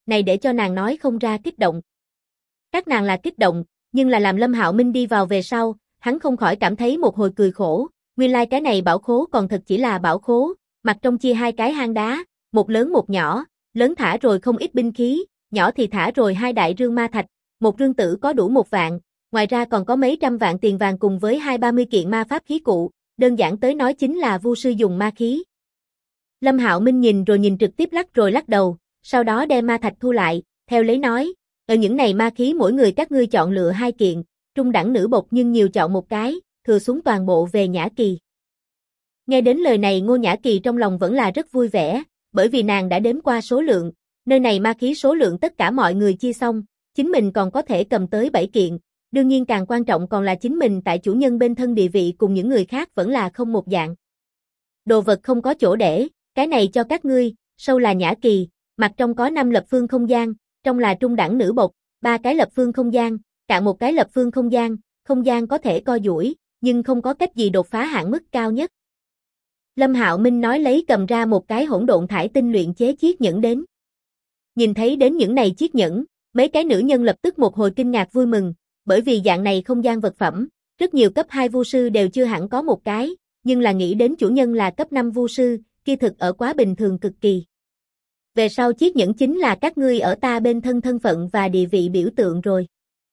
này để cho nàng nói không ra kích động. Các nàng là kích động, nhưng là làm Lâm Hạo Minh đi vào về sau, hắn không khỏi cảm thấy một hồi cười khổ, nguyên lai cái này bảo khố còn thật chỉ là bảo khố, mặt trong chia hai cái hang đá, một lớn một nhỏ, lớn thả rồi không ít binh khí, nhỏ thì thả rồi hai đại rương ma thạch, một rương tử có đủ 1 vạn, ngoài ra còn có mấy trăm vạn tiền vàng cùng với 20-30 kiện ma pháp khí cụ, đơn giản tới nói chính là vu sư dùng ma khí. Lâm Hạo Minh nhìn rồi nhìn trực tiếp lắc rồi lắc đầu, sau đó đem ma thạch thu lại, theo lấy nói, ở những này ma khí mỗi người các ngươi chọn lựa 2 kiện, trung đẳng nữ bộc nhưng nhiều chọn 1 cái, thừa xuống toàn bộ về Nhã Kỳ. Nghe đến lời này Ngô Nhã Kỳ trong lòng vẫn là rất vui vẻ, bởi vì nàng đã đếm qua số lượng, nơi này ma khí số lượng tất cả mọi người chia xong, chính mình còn có thể cầm tới 7 kiện, đương nhiên càng quan trọng còn là chính mình tại chủ nhân bên thân địa vị cùng những người khác vẫn là không một dạng. Đồ vật không có chỗ để, cái này cho các ngươi, sâu là Nhã Kỳ, mặt trong có 5 lập phương không gian, trong là trung đẳng nữ bộc, 3 cái lập phương không gian, cạn 1 cái lập phương không gian có thể co duỗi, nhưng không có cách gì đột phá hạn mức cao nhất. Lâm Hạo Minh nói lấy cầm ra một cái hỗn độn thải tinh luyện chế chiếc nhẫn đến. Nhìn thấy đến những này chiếc nhẫn, mấy cái nữ nhân lập tức một hồi kinh ngạc vui mừng, bởi vì dạng này không gian vật phẩm, rất nhiều cấp 2 vu sư đều chưa hẳn có một cái, nhưng là nghĩ đến chủ nhân là cấp 5 vu sư, kia thực ở quá bình thường cực kỳ. Về sau chiếc nhẫn chính là các ngươi ở ta bên thân thân phận và địa vị biểu tượng rồi.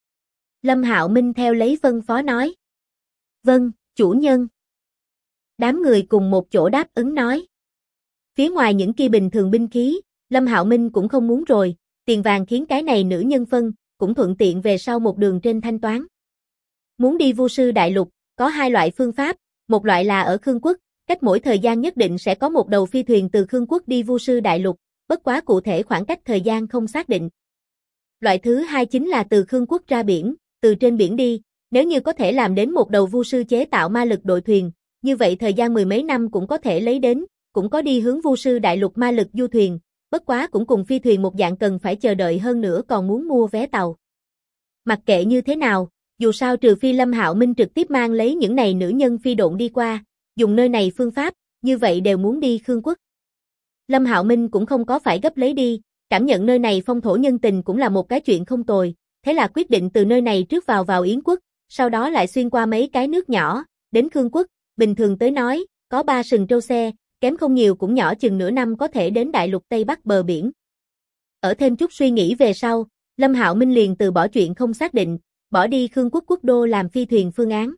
Lâm Hạo Minh theo lấy phân phó nói. Vâng, chủ nhân. Đám người cùng một chỗ đáp ứng nói. Phía ngoài những kia bình thường binh khí, Lâm Hạo Minh cũng không muốn rồi, tiền vàng khiến cái này nữ nhân phân, cũng thuận tiện về sau một đường trên thanh toán. Muốn đi vu sư đại lục, có 2 loại phương pháp, một loại là ở Khương Quốc, cách mỗi thời gian nhất định sẽ có một đầu phi thuyền từ Khương Quốc đi vu sư đại lục, bất quá cụ thể khoảng cách thời gian không xác định. Loại thứ 2 chính là từ Khương Quốc ra biển, từ trên biển đi, nếu như có thể làm đến một đầu vu sư chế tạo ma lực đội thuyền, như vậy thời gian 10 mấy năm cũng có thể lấy đến, cũng có đi hướng vu sư đại lục ma lực du thuyền, bất quá cũng cùng phi thuyền một dạng cần phải chờ đợi hơn nữa còn muốn mua vé tàu. Mặc kệ như thế nào, dù sao trừ phi Lâm Hạo Minh trực tiếp mang lấy những này nữ nhân phi độn đi qua, dùng nơi này phương pháp, như vậy đều muốn đi Khương Quốc. Lâm Hạo Minh cũng không có phải gấp lấy đi, cảm nhận nơi này phong thổ nhân tình cũng là một cái chuyện không tồi, thế là quyết định từ nơi này trước vào Yến Quốc, sau đó lại xuyên qua mấy cái nước nhỏ, đến Khương Quốc, bình thường tới nói, có 3 sừng trâu xe, kém không nhiều cũng nhỏ chừng nửa năm có thể đến đại lục Tây Bắc bờ biển. Ở thêm chút suy nghĩ về sau, Lâm Hạo Minh liền từ bỏ chuyện không xác định, bỏ đi Khương Quốc quốc đô làm phi thuyền phương án.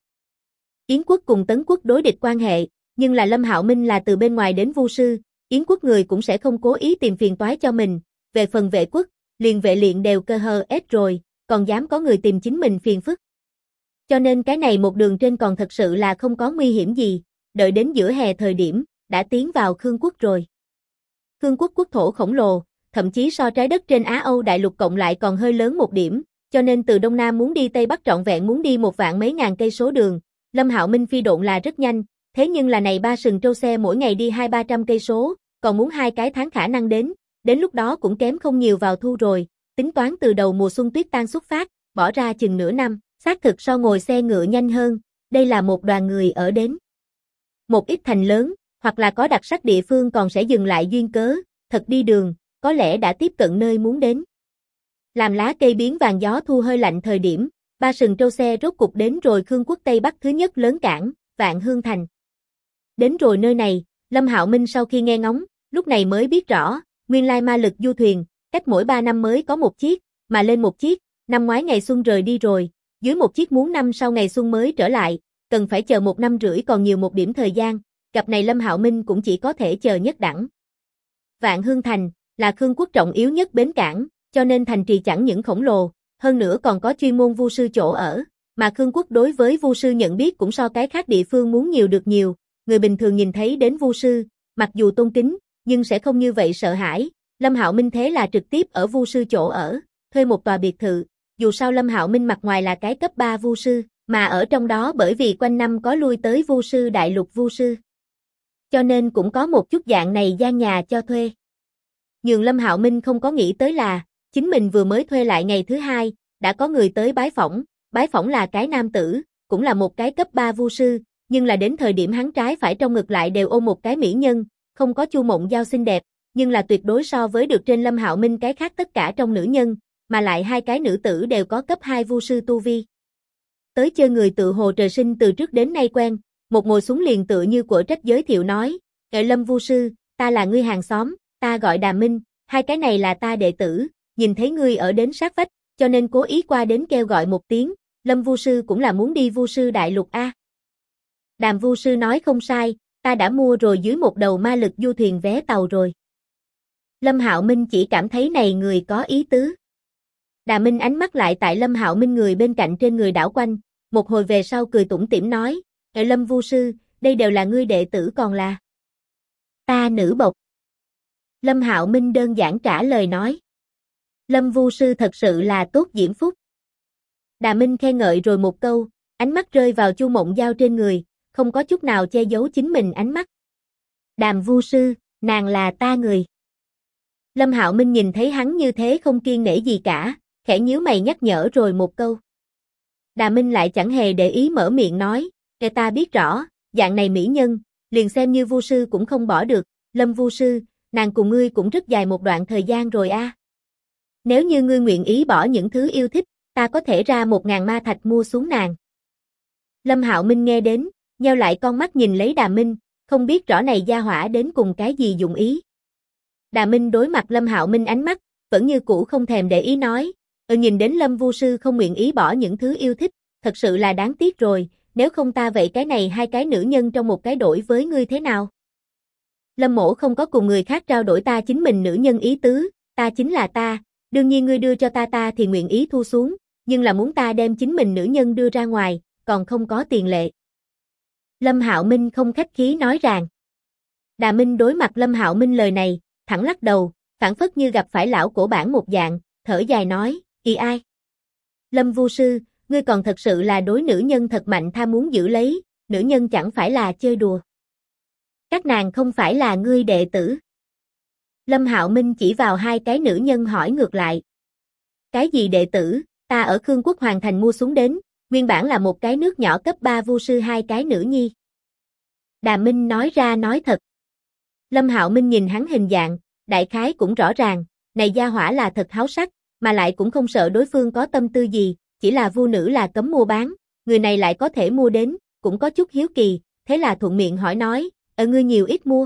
Yến Quốc cùng Tấn Quốc đối địch quan hệ, nhưng là Lâm Hạo Minh là từ bên ngoài đến vu sư, Yến Quốc người cũng sẽ không cố ý tìm phiền toái cho mình, về phần Vệ Quốc, liền Vệ Liện đều cơ hờ ết rồi, còn dám có người tìm chính mình phiền phức. Cho nên cái này một đường trên còn thật sự là không có nguy hiểm gì, đợi đến giữa hè thời điểm, đã tiến vào Khương Quốc rồi. Khương Quốc quốc thổ khổng lồ, thậm chí so trái đất trên Á Âu đại lục cộng lại còn hơi lớn một điểm, cho nên từ Đông Nam muốn đi Tây Bắc trọn vẹn muốn đi 1 vạn mấy ngàn cây số đường, Lâm Hạo Minh phi độn là rất nhanh, thế nhưng là này 3 sừng trâu xe mỗi ngày đi 200-300 cây số, còn muốn 2 cái tháng khả năng đến lúc đó cũng kém không nhiều vào thu rồi, tính toán từ đầu mùa xuân tuyết tan xuất phát, bỏ ra chừng nửa năm, xác thực so ngồi xe ngựa nhanh hơn, đây là một đoàn người ở đến. Một ít thành lớn, hoặc là có đặc sắc địa phương còn sẽ dừng lại duyên cớ, thật đi đường, có lẽ đã tiếp cận nơi muốn đến. Làm lá cây biến vàng gió thu hơi lạnh thời điểm, 3 sừng trâu xe rốt cục đến rồi Khương Quốc Tây Bắc thứ nhất lớn cảng, Vạn Hương Thành. Đến rồi nơi này, Lâm Hạo Minh sau khi nghe ngóng, lúc này mới biết rõ, nguyên lai ma lực du thuyền, cách mỗi 3 năm mới có một chiếc, mà lên một chiếc, năm ngoái ngày xuân rời đi rồi, dưới một chiếc muốn năm sau ngày xuân mới trở lại, cần phải chờ 1 năm rưỡi còn nhiều một điểm thời gian, gặp này Lâm Hạo Minh cũng chỉ có thể chờ nhất đẳng. Vạn Hương Thành, là Khương Quốc trọng yếu nhất bến cảng, cho nên thành trì chẳng những khổng lồ, hơn nữa còn có chuyên môn vu sư chỗ ở, mà Khương Quốc đối với vu sư nhận biết cũng so cái khác địa phương muốn nhiều được nhiều, người bình thường nhìn thấy đến vu sư, mặc dù tôn kính, nhưng sẽ không như vậy sợ hãi, Lâm Hạo Minh thế là trực tiếp ở vu sư chỗ ở, thuê một tòa biệt thự, dù sao Lâm Hạo Minh mặt ngoài là cái cấp 3 vu sư, mà ở trong đó bởi vì quanh năm có lui tới vu sư đại lục vu sư, cho nên cũng có một chút dạng này gian nhà cho thuê. Nhưng Lâm Hạo Minh không có nghĩ tới là, chính mình vừa mới thuê lại ngày thứ 2, đã có người tới bái phỏng là cái nam tử, cũng là một cái cấp 3 vu sư, nhưng là đến thời điểm hắn trái phải trong ngực lại đều ôm một cái mỹ nhân, không có Chu Mộng Giao xinh đẹp, nhưng là tuyệt đối so với được trên Lâm Hạo Minh cái khác tất cả trong nữ nhân, mà lại hai cái nữ tử đều có cấp 2 vu sư tu vi. Tới chơi người tự hồ trời sinh từ trước đến nay quen, một ngồi xuống liền tựa như của trách giới thiệu nói, Lâm vu sư, ta là ngươi hàng xóm, ta gọi Đà Minh, hai cái này là ta đệ tử, nhìn thấy ngươi ở đến sát vách, cho nên cố ý qua đến kêu gọi một tiếng, Lâm vu sư cũng là muốn đi vu sư đại lục a. Đàm vu sư nói không sai, ta đã mua rồi dưới một đầu ma lực du thuyền vé tàu rồi. Lâm Hạo Minh chỉ cảm thấy này người có ý tứ. Đà Minh ánh mắt lại tại Lâm Hạo Minh người bên cạnh trên người đảo quanh, một hồi về sau cười tủm tỉm nói, Lâm vu sư, đây đều là ngươi đệ tử còn là ta nữ bộc. Lâm Hạo Minh đơn giản trả lời nói. Lâm vu sư thật sự là tốt diễm phúc. Đà Minh khen ngợi rồi một câu, ánh mắt rơi vào Chu Mộng Giao trên người, không có chút nào che giấu chính mình ánh mắt. Đàm vu sư, nàng là ta người. Lâm Hạo Minh nhìn thấy hắn như thế không kiêng nể gì cả, khẽ nhíu mày nhắc nhở rồi một câu. Đà Minh lại chẳng hề để ý mở miệng nói, để ta biết rõ, dạng này mỹ nhân, liền xem như vu sư cũng không bỏ được, Lâm vu sư, nàng cùng ngươi cũng rất dài một đoạn thời gian rồi a. Nếu như ngươi nguyện ý bỏ những thứ yêu thích, ta có thể ra 1000 ma thạch mua xuống nàng. Lâm Hạo Minh nghe đến, nheo lại con mắt nhìn lấy Đà Minh, không biết rõ này gia hỏa đến cùng cái gì dụng ý. Đà Minh đối mặt Lâm Hạo Minh ánh mắt, vẫn như cũ không thèm để ý nói, nhìn đến Lâm vu sư không nguyện ý bỏ những thứ yêu thích, thật sự là đáng tiếc rồi, nếu không ta vậy cái này hai cái nữ nhân trong một cái đổi với ngươi thế nào? Lâm mỗ không có cùng người khác trao đổi ta chính mình nữ nhân ý tứ, ta chính là ta, đương nhiên ngươi đưa cho ta thì nguyện ý thu xuống, nhưng là muốn ta đem chính mình nữ nhân đưa ra ngoài, còn không có tiền lệ. Lâm Hạo Minh không khách khí nói ràng. Đà Minh đối mặt Lâm Hạo Minh lời này, thẳng lắc đầu, phảng phất như gặp phải lão cổ bản một dạng, thở dài nói, "Ý ai? Lâm vu sư, ngươi còn thật sự là đối nữ nhân thật mạnh tha muốn giữ lấy, nữ nhân chẳng phải là chơi đùa. Các nàng không phải là ngươi đệ tử." Lâm Hạo Minh chỉ vào hai cái nữ nhân hỏi ngược lại. "Cái gì đệ tử, ta ở Khương Quốc Hoàng Thành mua xuống đến, nguyên bản là một cái nước nhỏ cấp 3 vu sư hai cái nữ nhi." Đà Minh nói ra nói thật. Lâm Hạo Minh nhìn hắn hình dạng, đại khái cũng rõ ràng, này gia hỏa là thật háo sắc, mà lại cũng không sợ đối phương có tâm tư gì, chỉ là vu nữ là cấm mua bán, người này lại có thể mua đến, cũng có chút hiếu kỳ, thế là thuận miệng hỏi nói, ngươi nhiều ít mua?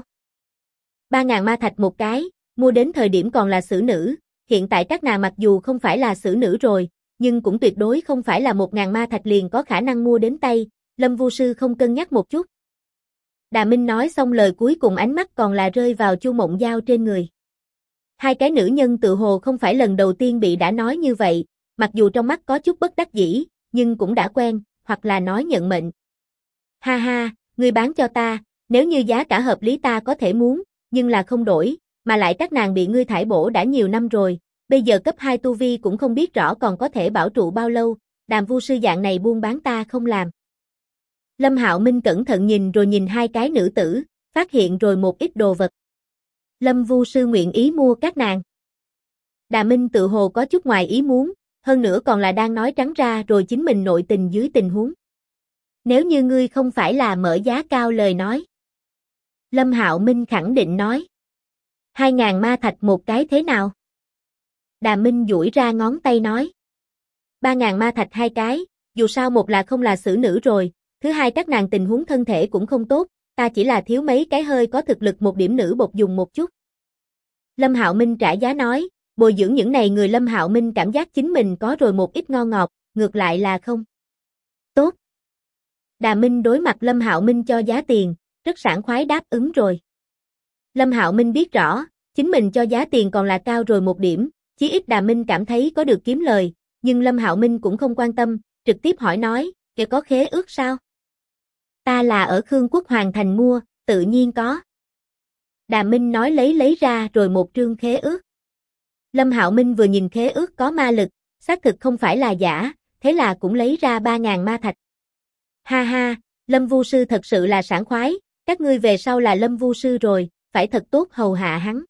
3000 ma thạch một cái, mua đến thời điểm còn là xử nữ, hiện tại các nàng mặc dù không phải là xử nữ rồi, nhưng cũng tuyệt đối không phải là 1000 ma thạch liền có khả năng mua đến tay, Lâm vu sư không cân nhắc một chút. Đà Minh nói xong lời cuối cùng ánh mắt còn là rơi vào Chu Mộng Giao trên người. Hai cái nữ nhân tự hồ không phải lần đầu tiên bị đã nói như vậy, mặc dù trong mắt có chút bất đắc dĩ, nhưng cũng đã quen, hoặc là nói nhận mệnh. Ha ha, ngươi bán cho ta, nếu như giá cả hợp lý ta có thể muốn, nhưng là không đổi, mà lại các nàng bị ngươi thải bổ đã nhiều năm rồi, bây giờ cấp 2 tu vi cũng không biết rõ còn có thể bảo trụ bao lâu, Đàm vu sư dạng này buôn bán ta không làm. Lâm Hạo Minh cẩn thận nhìn rồi nhìn hai cái nữ tử, phát hiện rồi một ít đồ vật. Lâm vu sư nguyện ý mua các nàng. Đà Minh tự hồ có chút ngoài ý muốn, hơn nữa còn là đang nói trắng ra rồi chính mình nội tình dưới tình huống. Nếu như ngươi không phải là mở giá cao lời nói. Lâm Hạo Minh khẳng định nói. 2000 ma thạch một cái thế nào? Đà Minh duỗi ra ngón tay nói. 3000 ma thạch hai cái, dù sao một là không là xử nữ rồi, thứ hai các nàng tình huống thân thể cũng không tốt, ta chỉ là thiếu mấy cái hơi có thực lực một điểm nữ bột dùng một chút. Lâm Hạo Minh trả giá nói, bồi dưỡng những này người Lâm Hạo Minh cảm giác chính mình có rồi một ít ngon ngọt, ngược lại là không. Tốt. Đà Minh đối mặt Lâm Hạo Minh cho giá tiền, rất sảng khoái đáp ứng rồi. Lâm Hạo Minh biết rõ, chính mình cho giá tiền còn là cao rồi một điểm, chí ít Đà Minh cảm thấy có được kiếm lời, nhưng Lâm Hạo Minh cũng không quan tâm, trực tiếp hỏi nói, kìa có khế ước sao? Ta là ở Khương Quốc Hoàng Thành mua, tự nhiên có. Đà Minh nói lấy ra rồi một trương khế ước. Lâm Hạo Minh vừa nhìn khế ước có ma lực, xác thực không phải là giả, thế là cũng lấy ra 3000 ma thạch. Ha ha, Lâm vu sư thật sự là sảng khoái, các ngươi về sau là Lâm vu sư rồi, phải thật tốt hầu hạ hắn.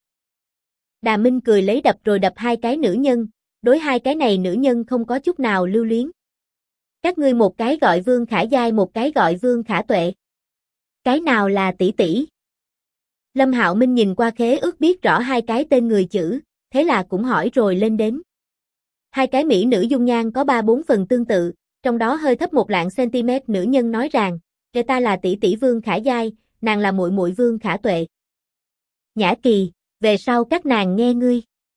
Đà Minh cười lấy đập rồi đập hai cái nữ nhân, đối hai cái này nữ nhân không có chút nào lưu luyến. Các ngươi một cái gọi Vương Khả Giai một cái gọi Vương Khả Tuệ. Cái nào là tỷ tỷ? Lâm Hạo Minh nhìn qua khế ước biết rõ hai cái tên người chữ, thế là cũng hỏi rồi lên đến. Hai cái mỹ nữ dung nhan có 3-4 phần tương tự, trong đó hơi thấp 1 lạng cm nữ nhân nói rằng, kẻ ta là tỷ tỷ Vương Khả Giai, nàng là muội muội Vương Khả Tuệ. Nhã Kỳ, về sau các nàng nghe ngươi.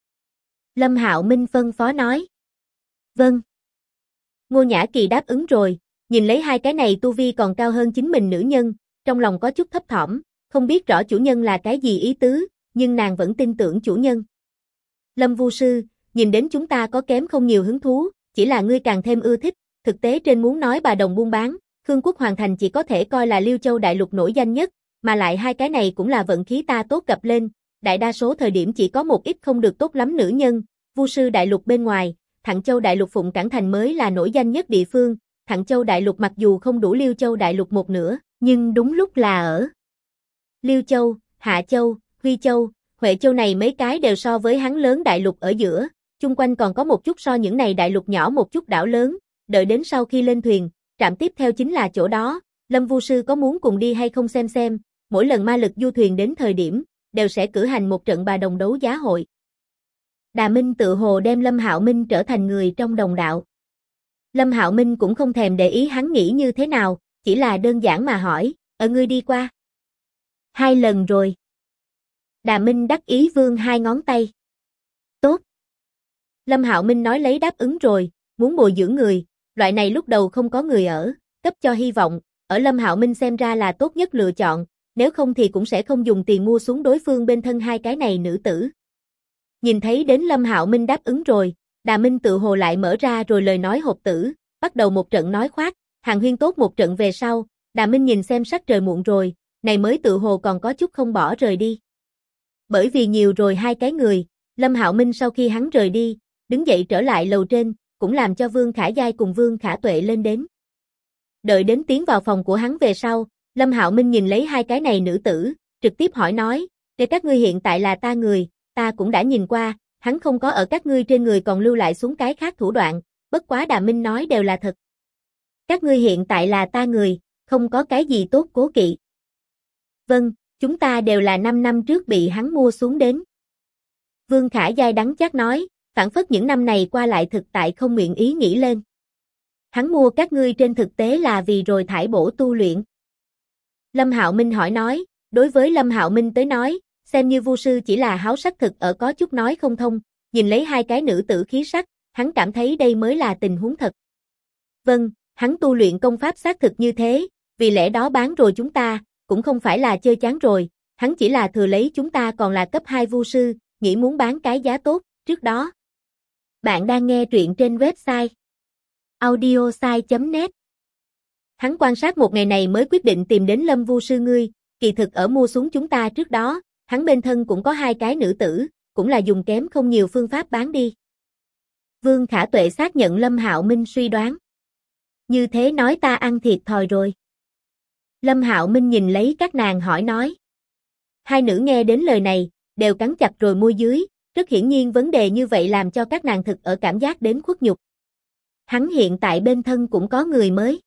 Lâm Hạo Minh phân phó nói. Vâng. Ngô Nhã Kỳ đáp ứng rồi, nhìn lấy hai cái này tu vi còn cao hơn chính mình nữ nhân, trong lòng có chút thấp thỏm, không biết rõ chủ nhân là cái gì ý tứ, nhưng nàng vẫn tin tưởng chủ nhân. Lâm Vu Sư, nhìn đến chúng ta có kém không nhiều hứng thú, chỉ là ngươi càng thêm ưa thích, thực tế trên muốn nói bà đồng buôn bán, Khương Quốc Hoàng Thành chỉ có thể coi là Liêu Châu đại lục nổi danh nhất, mà lại hai cái này cũng là vận khí ta tốt gặp lên, đại đa số thời điểm chỉ có một ít không được tốt lắm nữ nhân, Vu Sư đại lục bên ngoài, Thặng Châu đại lục Phụng Cảng Thành mới là nổi danh nhất địa phương, Thặng Châu đại lục mặc dù không đủ Liêu Châu đại lục một nửa, nhưng đúng lúc là ở Liêu Châu, Hạ Châu, Huy Châu, Huệ Châu này mấy cái đều so với hắn lớn đại lục ở giữa, chung quanh còn có một chút so những này đại lục nhỏ một chút đảo lớn, đợi đến sau khi lên thuyền, trạm tiếp theo chính là chỗ đó, Lâm Vu Sư có muốn cùng đi hay không xem, mỗi lần ma lực du thuyền đến thời điểm, đều sẽ cử hành một trận bà đồng đấu giá hội. Đà Minh tự hồ đem Lâm Hạo Minh trở thành người trong đồng đạo. Lâm Hạo Minh cũng không thèm để ý hắn nghĩ như thế nào, chỉ là đơn giản mà hỏi, ngươi đi qua 2 lần rồi. Đà Minh đắc ý vươn 2 ngón tay. Tốt. Lâm Hạo Minh nói lấy đáp ứng rồi, muốn bồi dưỡng người, loại này lúc đầu không có người ở, cấp cho hy vọng, ở Lâm Hạo Minh xem ra là tốt nhất lựa chọn, nếu không thì cũng sẽ không dùng tiền mua xuống đối phương bên thân hai cái này nữ tử. Nhìn thấy đến Lâm Hạo Minh đáp ứng rồi, Đà Minh tự hồ lại mở ra rồi lời nói hộp tử, bắt đầu một trận nói khoác, hàng huyên tốt một trận về sau, Đà Minh nhìn xem sắc trời muộn rồi, này mới tự hồ còn có chút không bỏ rời đi. Bởi vì nhiều rồi hai cái người, Lâm Hạo Minh sau khi hắn rời đi, đứng dậy trở lại lầu trên, cũng làm cho Vương Khả Giai cùng Vương Khả Tuệ lên đến. Đợi đến tiến vào phòng của hắn về sau, Lâm Hạo Minh nhìn lấy hai cái này nữ tử, trực tiếp hỏi nói, để các ngươi hiện tại là ta người, ta cũng đã nhìn qua, hắn không có ở các ngươi trên người còn lưu lại xuống cái khác thủ đoạn, bất quá Đà Minh nói đều là thật. Các ngươi hiện tại là ta người, không có cái gì tốt cố kỵ. Vâng, chúng ta đều là 5 năm trước bị hắn mua xuống đến. Vương Khả Giai đắng chát nói, phản phất những năm này qua lại thực tại không nguyện ý nghĩ lên. Hắn mua các ngươi trên thực tế là vì rồi thải bổ tu luyện. Lâm Hạo Minh hỏi nói, đối với Lâm Hạo Minh tới nói, xem như Vu Sư chỉ là háo sắc thực ở có chút nói không thông, nhìn lấy hai cái nữ tử khí sắc, hắn cảm thấy đây mới là tình huống thật. Vâng, hắn tu luyện công pháp xác thực như thế, vì lẽ đó bán rồi chúng ta, cũng không phải là chơi chán rồi, hắn chỉ là thừa lấy chúng ta còn là cấp 2 Vu Sư, nghĩ muốn bán cái giá tốt, trước đó. Bạn đang nghe truyện trên website audiosai.net. Hắn quan sát một ngày này mới quyết định tìm đến Lâm Vu Sư ngươi, kỳ thực ở mua xuống chúng ta trước đó, hắn bên thân cũng có hai cái nữ tử, cũng là dùng kém không nhiều phương pháp bán đi. Vương Khả Tuệ xác nhận Lâm Hạo Minh suy đoán. Như thế nói ta ăn thiệt thòi rồi. Lâm Hạo Minh nhìn lấy các nàng hỏi nói. Hai nữ nghe đến lời này, đều cắn chặt rồi môi dưới, rất hiển nhiên vấn đề như vậy làm cho các nàng thực ở cảm giác đến khuất nhục. Hắn hiện tại bên thân cũng có người mới.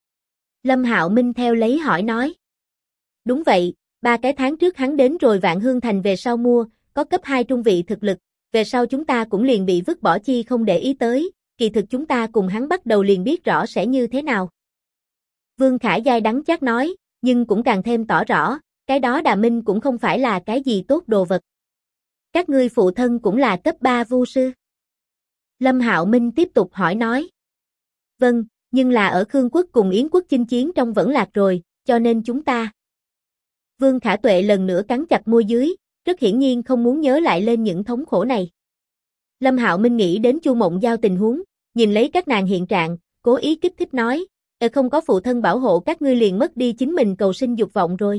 Lâm Hạo Minh theo lấy hỏi nói. Đúng vậy, 3 cái tháng trước hắn đến rồi Vạn Hương Thành về sau mua, có cấp 2 trung vị thực lực, về sau chúng ta cũng liền bị vứt bỏ chi không để ý tới, kỳ thực chúng ta cùng hắn bắt đầu liền biết rõ sẽ như thế nào. Vương Khả Giai đắng chát nói, nhưng cũng càng thêm tỏ rõ, cái đó Đà Minh cũng không phải là cái gì tốt đồ vật. Các ngươi phụ thân cũng là cấp 3 Vu Sư. Lâm Hạo Minh tiếp tục hỏi nói. Vâng, nhưng là ở Khương Quốc cùng Yến Quốc chinh chiến trong vẫn lạc rồi, cho nên chúng ta. Vương Khả Tuệ lần nữa cắn chặt môi dưới, rất hiển nhiên không muốn nhớ lại lên những thống khổ này. Lâm Hạo Minh nghĩ đến Chu Mộng Giao tình huống, nhìn lấy các nàng hiện trạng, cố ý kích thích nói, không có phụ thân bảo hộ các ngươi liền mất đi chính mình cầu sinh dục vọng rồi.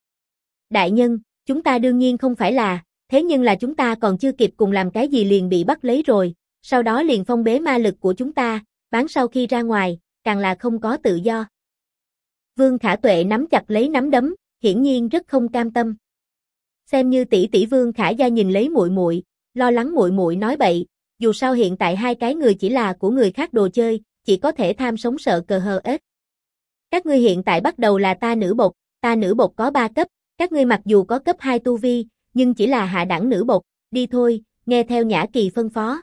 Đại nhân, chúng ta đương nhiên không phải là, thế nhưng là chúng ta còn chưa kịp cùng làm cái gì liền bị bắt lấy rồi, sau đó liền phong bế ma lực của chúng ta, bán sau khi ra ngoài, càng là không có tự do. Vương Khả Tuệ nắm chặt lấy nắm đấm, hiển nhiên rất không cam tâm. Xem như tỷ tỷ Vương Khả Gia nhìn lấy muội muội, lo lắng muội muội nói bậy, dù sao hiện tại hai cái người chỉ là của người khác đồ chơi, chỉ có thể tham sống sợ cờ hờ ết. Các ngươi hiện tại bắt đầu là ta nữ bột có 3 cấp, Các ngươi mặc dù có cấp 2 tu vi, nhưng chỉ là hạ đẳng nữ bộc, đi thôi, nghe theo Nhã Kỳ phân phó.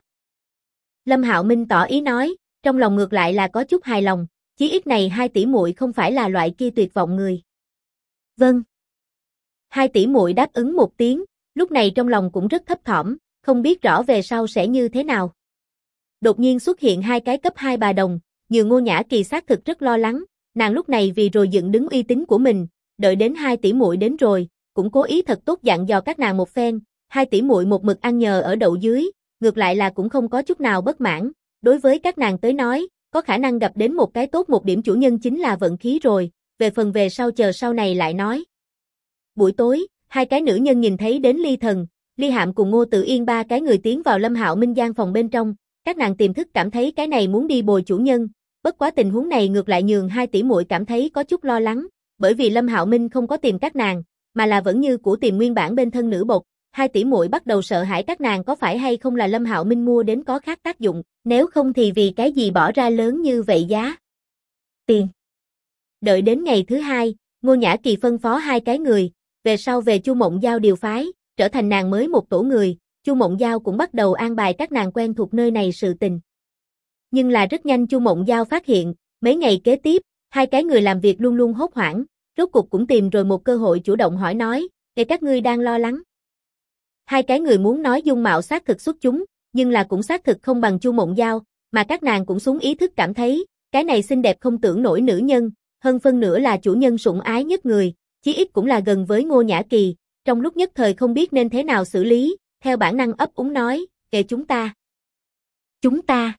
Lâm Hạo Minh tỏ ý nói, trong lòng ngược lại là có chút hài lòng, chí ít này hai tỷ muội không phải là loại kia tuyệt vọng người. Vâng. Hai tỷ muội đáp ứng một tiếng, lúc này trong lòng cũng rất thấp thỏm, không biết rõ về sau sẽ như thế nào. Đột nhiên xuất hiện hai cái cấp 2 bà đồng, Nhường Ngô Nhã Kỳ xác thực rất lo lắng, nàng lúc này vì rồi dựng đứng uy tín của mình, đợi đến hai tỷ muội đến rồi, cũng cố ý thật tốt dặn dò các nàng một phen, hai tỷ muội một mực ăn nhờ ở đậu dưới, ngược lại là cũng không có chút nào bất mãn, đối với các nàng tới nói, có khả năng gặp đến một cái tốt một điểm chủ nhân chính là vận khí rồi, về phần về sau chờ sau này lại nói. Buổi tối, hai cái nữ nhân nhìn thấy đến Ly Thần, Ly Hạm cùng Ngô Tự Yên ba cái người tiến vào Lâm Hạo Minh gian phòng bên trong, các nàng tiềm thức cảm thấy cái này muốn đi bồi chủ nhân, bất quá tình huống này ngược lại nhường hai tỷ muội cảm thấy có chút lo lắng, bởi vì Lâm Hạo Minh không có tìm các nàng, mà là vẫn như cũ tìm nguyên bản bên thân nữ bột, hai tỷ muội bắt đầu sợ hãi các nàng có phải hay không là Lâm Hạo Minh mua đến có khác tác dụng, nếu không thì vì cái gì bỏ ra lớn như vậy giá tiền. Đợi đến ngày thứ hai, Ngô Nhã Kỳ phân phó hai cái người, về sau về Chu Mộng Giao điều phái, trở thành nàng mới một tổ người, Chu Mộng Giao cũng bắt đầu an bài các nàng quen thuộc nơi này sự tình. Nhưng là rất nhanh Chu Mộng Giao phát hiện, mấy ngày kế tiếp, hai cái người làm việc luôn luôn hốt hoảng, rốt cục cũng tìm rồi một cơ hội chủ động hỏi nói, để các ngươi đang lo lắng. Hai cái người muốn nói dung mạo xác thực xuất chúng, nhưng là cũng xác thực không bằng Chu Mộng Giao, mà các nàng cũng xuống ý thức cảm thấy, cái này xinh đẹp không tưởng nổi nữ nhân, hơn phân nửa là chủ nhân sủng ái nhất người, chí ít cũng là gần với Ngô Nhã Kỳ, trong lúc nhất thời không biết nên thế nào xử lý, theo bản năng ấp úng nói, kệ chúng ta. Chúng ta?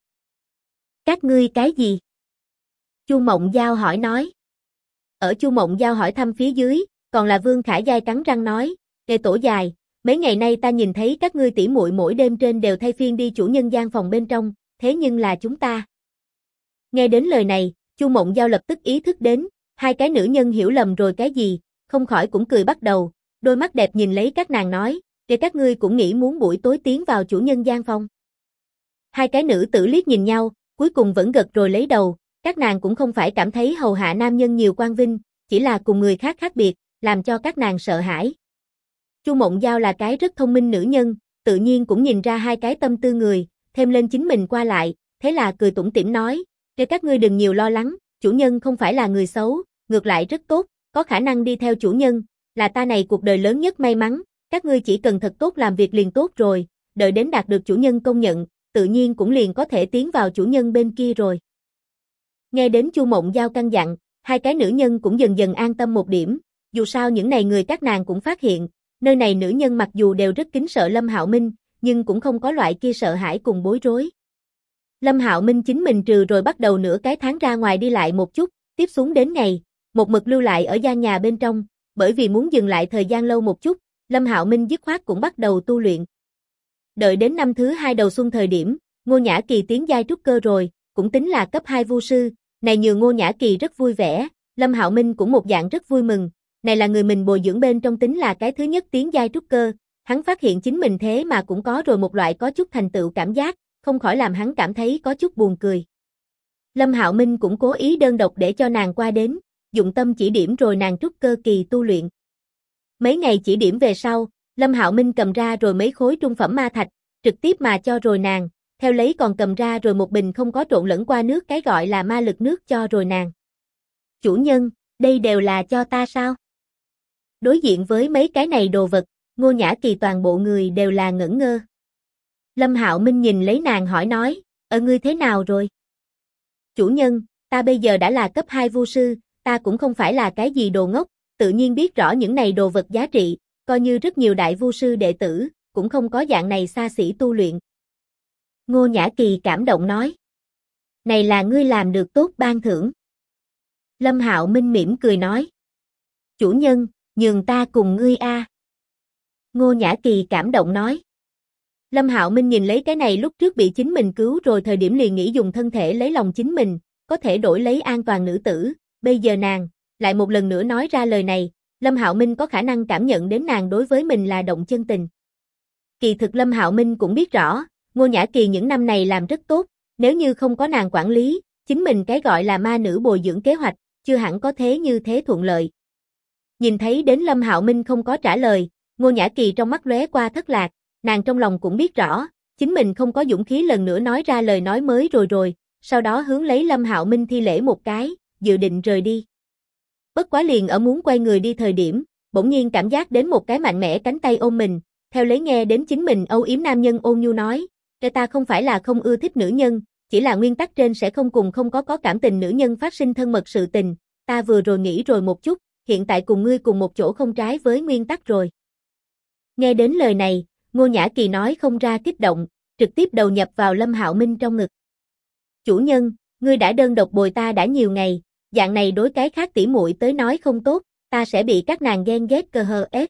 Các ngươi cái gì? Chu Mộng Giao hỏi nói. Ở Chu Mộng Giao hỏi thăm phía dưới, còn là Vương Khả Giai cắn răng nói, kệ tổ dài, mấy ngày nay ta nhìn thấy các ngươi tỉ muội mỗi đêm trên đều thay phiên đi chủ nhân gian phòng bên trong, thế nhưng là chúng ta. Nghe đến lời này, Chu Mộng Giao lập tức ý thức đến, hai cái nữ nhân hiểu lầm rồi cái gì, không khỏi cũng cười bắt đầu, đôi mắt đẹp nhìn lấy các nàng nói, để các ngươi cũng nghĩ muốn buổi tối tiến vào chủ nhân gian phòng. Hai cái nữ tử liếc nhìn nhau, cuối cùng vẫn gật rồi lấy đầu, các nàng cũng không phải cảm thấy hầu hạ nam nhân nhiều quan vinh, chỉ là cùng người khác khác biệt, làm cho các nàng sợ hãi. Chu Mộng Giao là cái rất thông minh nữ nhân, tự nhiên cũng nhìn ra hai cái tâm tư người, thêm lên chính mình qua lại, thế là cười tủm tỉm nói, để các ngươi đừng nhiều lo lắng, chủ nhân không phải là người xấu, ngược lại rất tốt, có khả năng đi theo chủ nhân, là ta này cuộc đời lớn nhất may mắn, các ngươi chỉ cần thật tốt làm việc liền tốt rồi, đợi đến đạt được chủ nhân công nhận, tự nhiên cũng liền có thể tiến vào chủ nhân bên kia rồi. Nghe đến Chu Mộng Giao căn dặn, hai cái nữ nhân cũng dần dần an tâm một điểm, dù sao những này người các nàng cũng phát hiện, nơi này nữ nhân mặc dù đều rất kính sợ Lâm Hạo Minh, nhưng cũng không có loại kia sợ hãi cùng bối rối. Lâm Hạo Minh chính mình trừ rồi bắt đầu nửa cái tháng ra ngoài đi lại một chút, tiếp xuống đến ngày, một mực lưu lại ở gian nhà bên trong, bởi vì muốn dừng lại thời gian lâu một chút, Lâm Hạo Minh dứt khoát cũng bắt đầu tu luyện. Đợi đến năm thứ 2 đầu xuân thời điểm, Ngô Nhã Kỳ tiến giai trúc cơ rồi, cũng tính là cấp 2 vu sư, này nhường Ngô Nhã Kỳ rất vui vẻ, Lâm Hạo Minh cũng một dạng rất vui mừng, này là người mình bồi dưỡng bên trong tính là cái thứ nhất tiến giai trúc cơ, hắn phát hiện chính mình thế mà cũng có rồi một loại có chút thành tựu cảm giác, không khỏi làm hắn cảm thấy có chút buồn cười. Lâm Hạo Minh cũng cố ý đơn độc để cho nàng qua đến, dụng tâm chỉ điểm rồi nàng trúc cơ kỳ tu luyện. Mấy ngày chỉ điểm về sau, Lâm Hạo Minh cầm ra rồi mấy khối trung phẩm ma thạch, trực tiếp mà cho rồi nàng, theo lấy còn cầm ra rồi một bình không có trộn lẫn qua nước cái gọi là ma lực nước cho rồi nàng. Chủ nhân, đây đều là cho ta sao? Đối diện với mấy cái này đồ vật, Ngô Nhã Kỳ toàn bộ người đều là ngẩn ngơ. Lâm Hạo Minh nhìn lấy nàng hỏi nói, ngươi thế nào rồi? Chủ nhân, ta bây giờ đã là cấp 2 vu sư, ta cũng không phải là cái gì đồ ngốc, tự nhiên biết rõ những này đồ vật giá trị, coi như rất nhiều đại vu sư đệ tử, cũng không có dạng này xa xỉ tu luyện. Ngô Nhã Kỳ cảm động nói, này là ngươi làm được tốt ban thưởng. Lâm Hạo Minh mỉm cười nói, chủ nhân, nhường ta cùng ngươi a. Ngô Nhã Kỳ cảm động nói. Lâm Hạo Minh nhìn lấy cái này lúc trước bị chính mình cứu rồi thời điểm liền nghĩ dùng thân thể lấy lòng chính mình, có thể đổi lấy an toàn nữ tử, bây giờ nàng, lại một lần nữa nói ra lời này, Lâm Hạo Minh có khả năng cảm nhận đến nàng đối với mình là động chân tình. Kỳ thực Lâm Hạo Minh cũng biết rõ, Ngô Nhã Kỳ những năm này làm rất tốt, nếu như không có nàng quản lý, chính mình cái gọi là ma nữ bồi dưỡng kế hoạch, chưa hẳn có thế như thế thuận lợi. Nhìn thấy đến Lâm Hạo Minh không có trả lời, Ngô Nhã Kỳ trong mắt lóe qua thất lạc, nàng trong lòng cũng biết rõ, chính mình không có dũng khí lần nữa nói ra lời nói mới rồi, sau đó hướng lấy Lâm Hạo Minh thi lễ một cái, dự định rời đi. Bất quá liền ở muốn quay người đi thời điểm, bỗng nhiên cảm giác đến một cái mạnh mẽ cánh tay ôm mình, theo lấy nghe đến chính mình âu yếm nam nhân ôn nhu nói, ta không phải là không ưa thích nữ nhân, chỉ là nguyên tắc trên sẽ không cùng không có cảm tình nữ nhân phát sinh thân mật sự tình, ta vừa rồi nghĩ rồi một chút, hiện tại cùng ngươi cùng một chỗ không trái với nguyên tắc rồi. Nghe đến lời này, Ngô Nhã Kỳ nói không ra kích động, trực tiếp đầu nhập vào Lâm Hạo Minh trong ngực. Chủ nhân, ngươi đã đơn độc bồi ta đã nhiều ngày, dạng này đối cái khác tỉ muội tới nói không tốt, ta sẽ bị các nàng ghen ghét cơ hờ ép.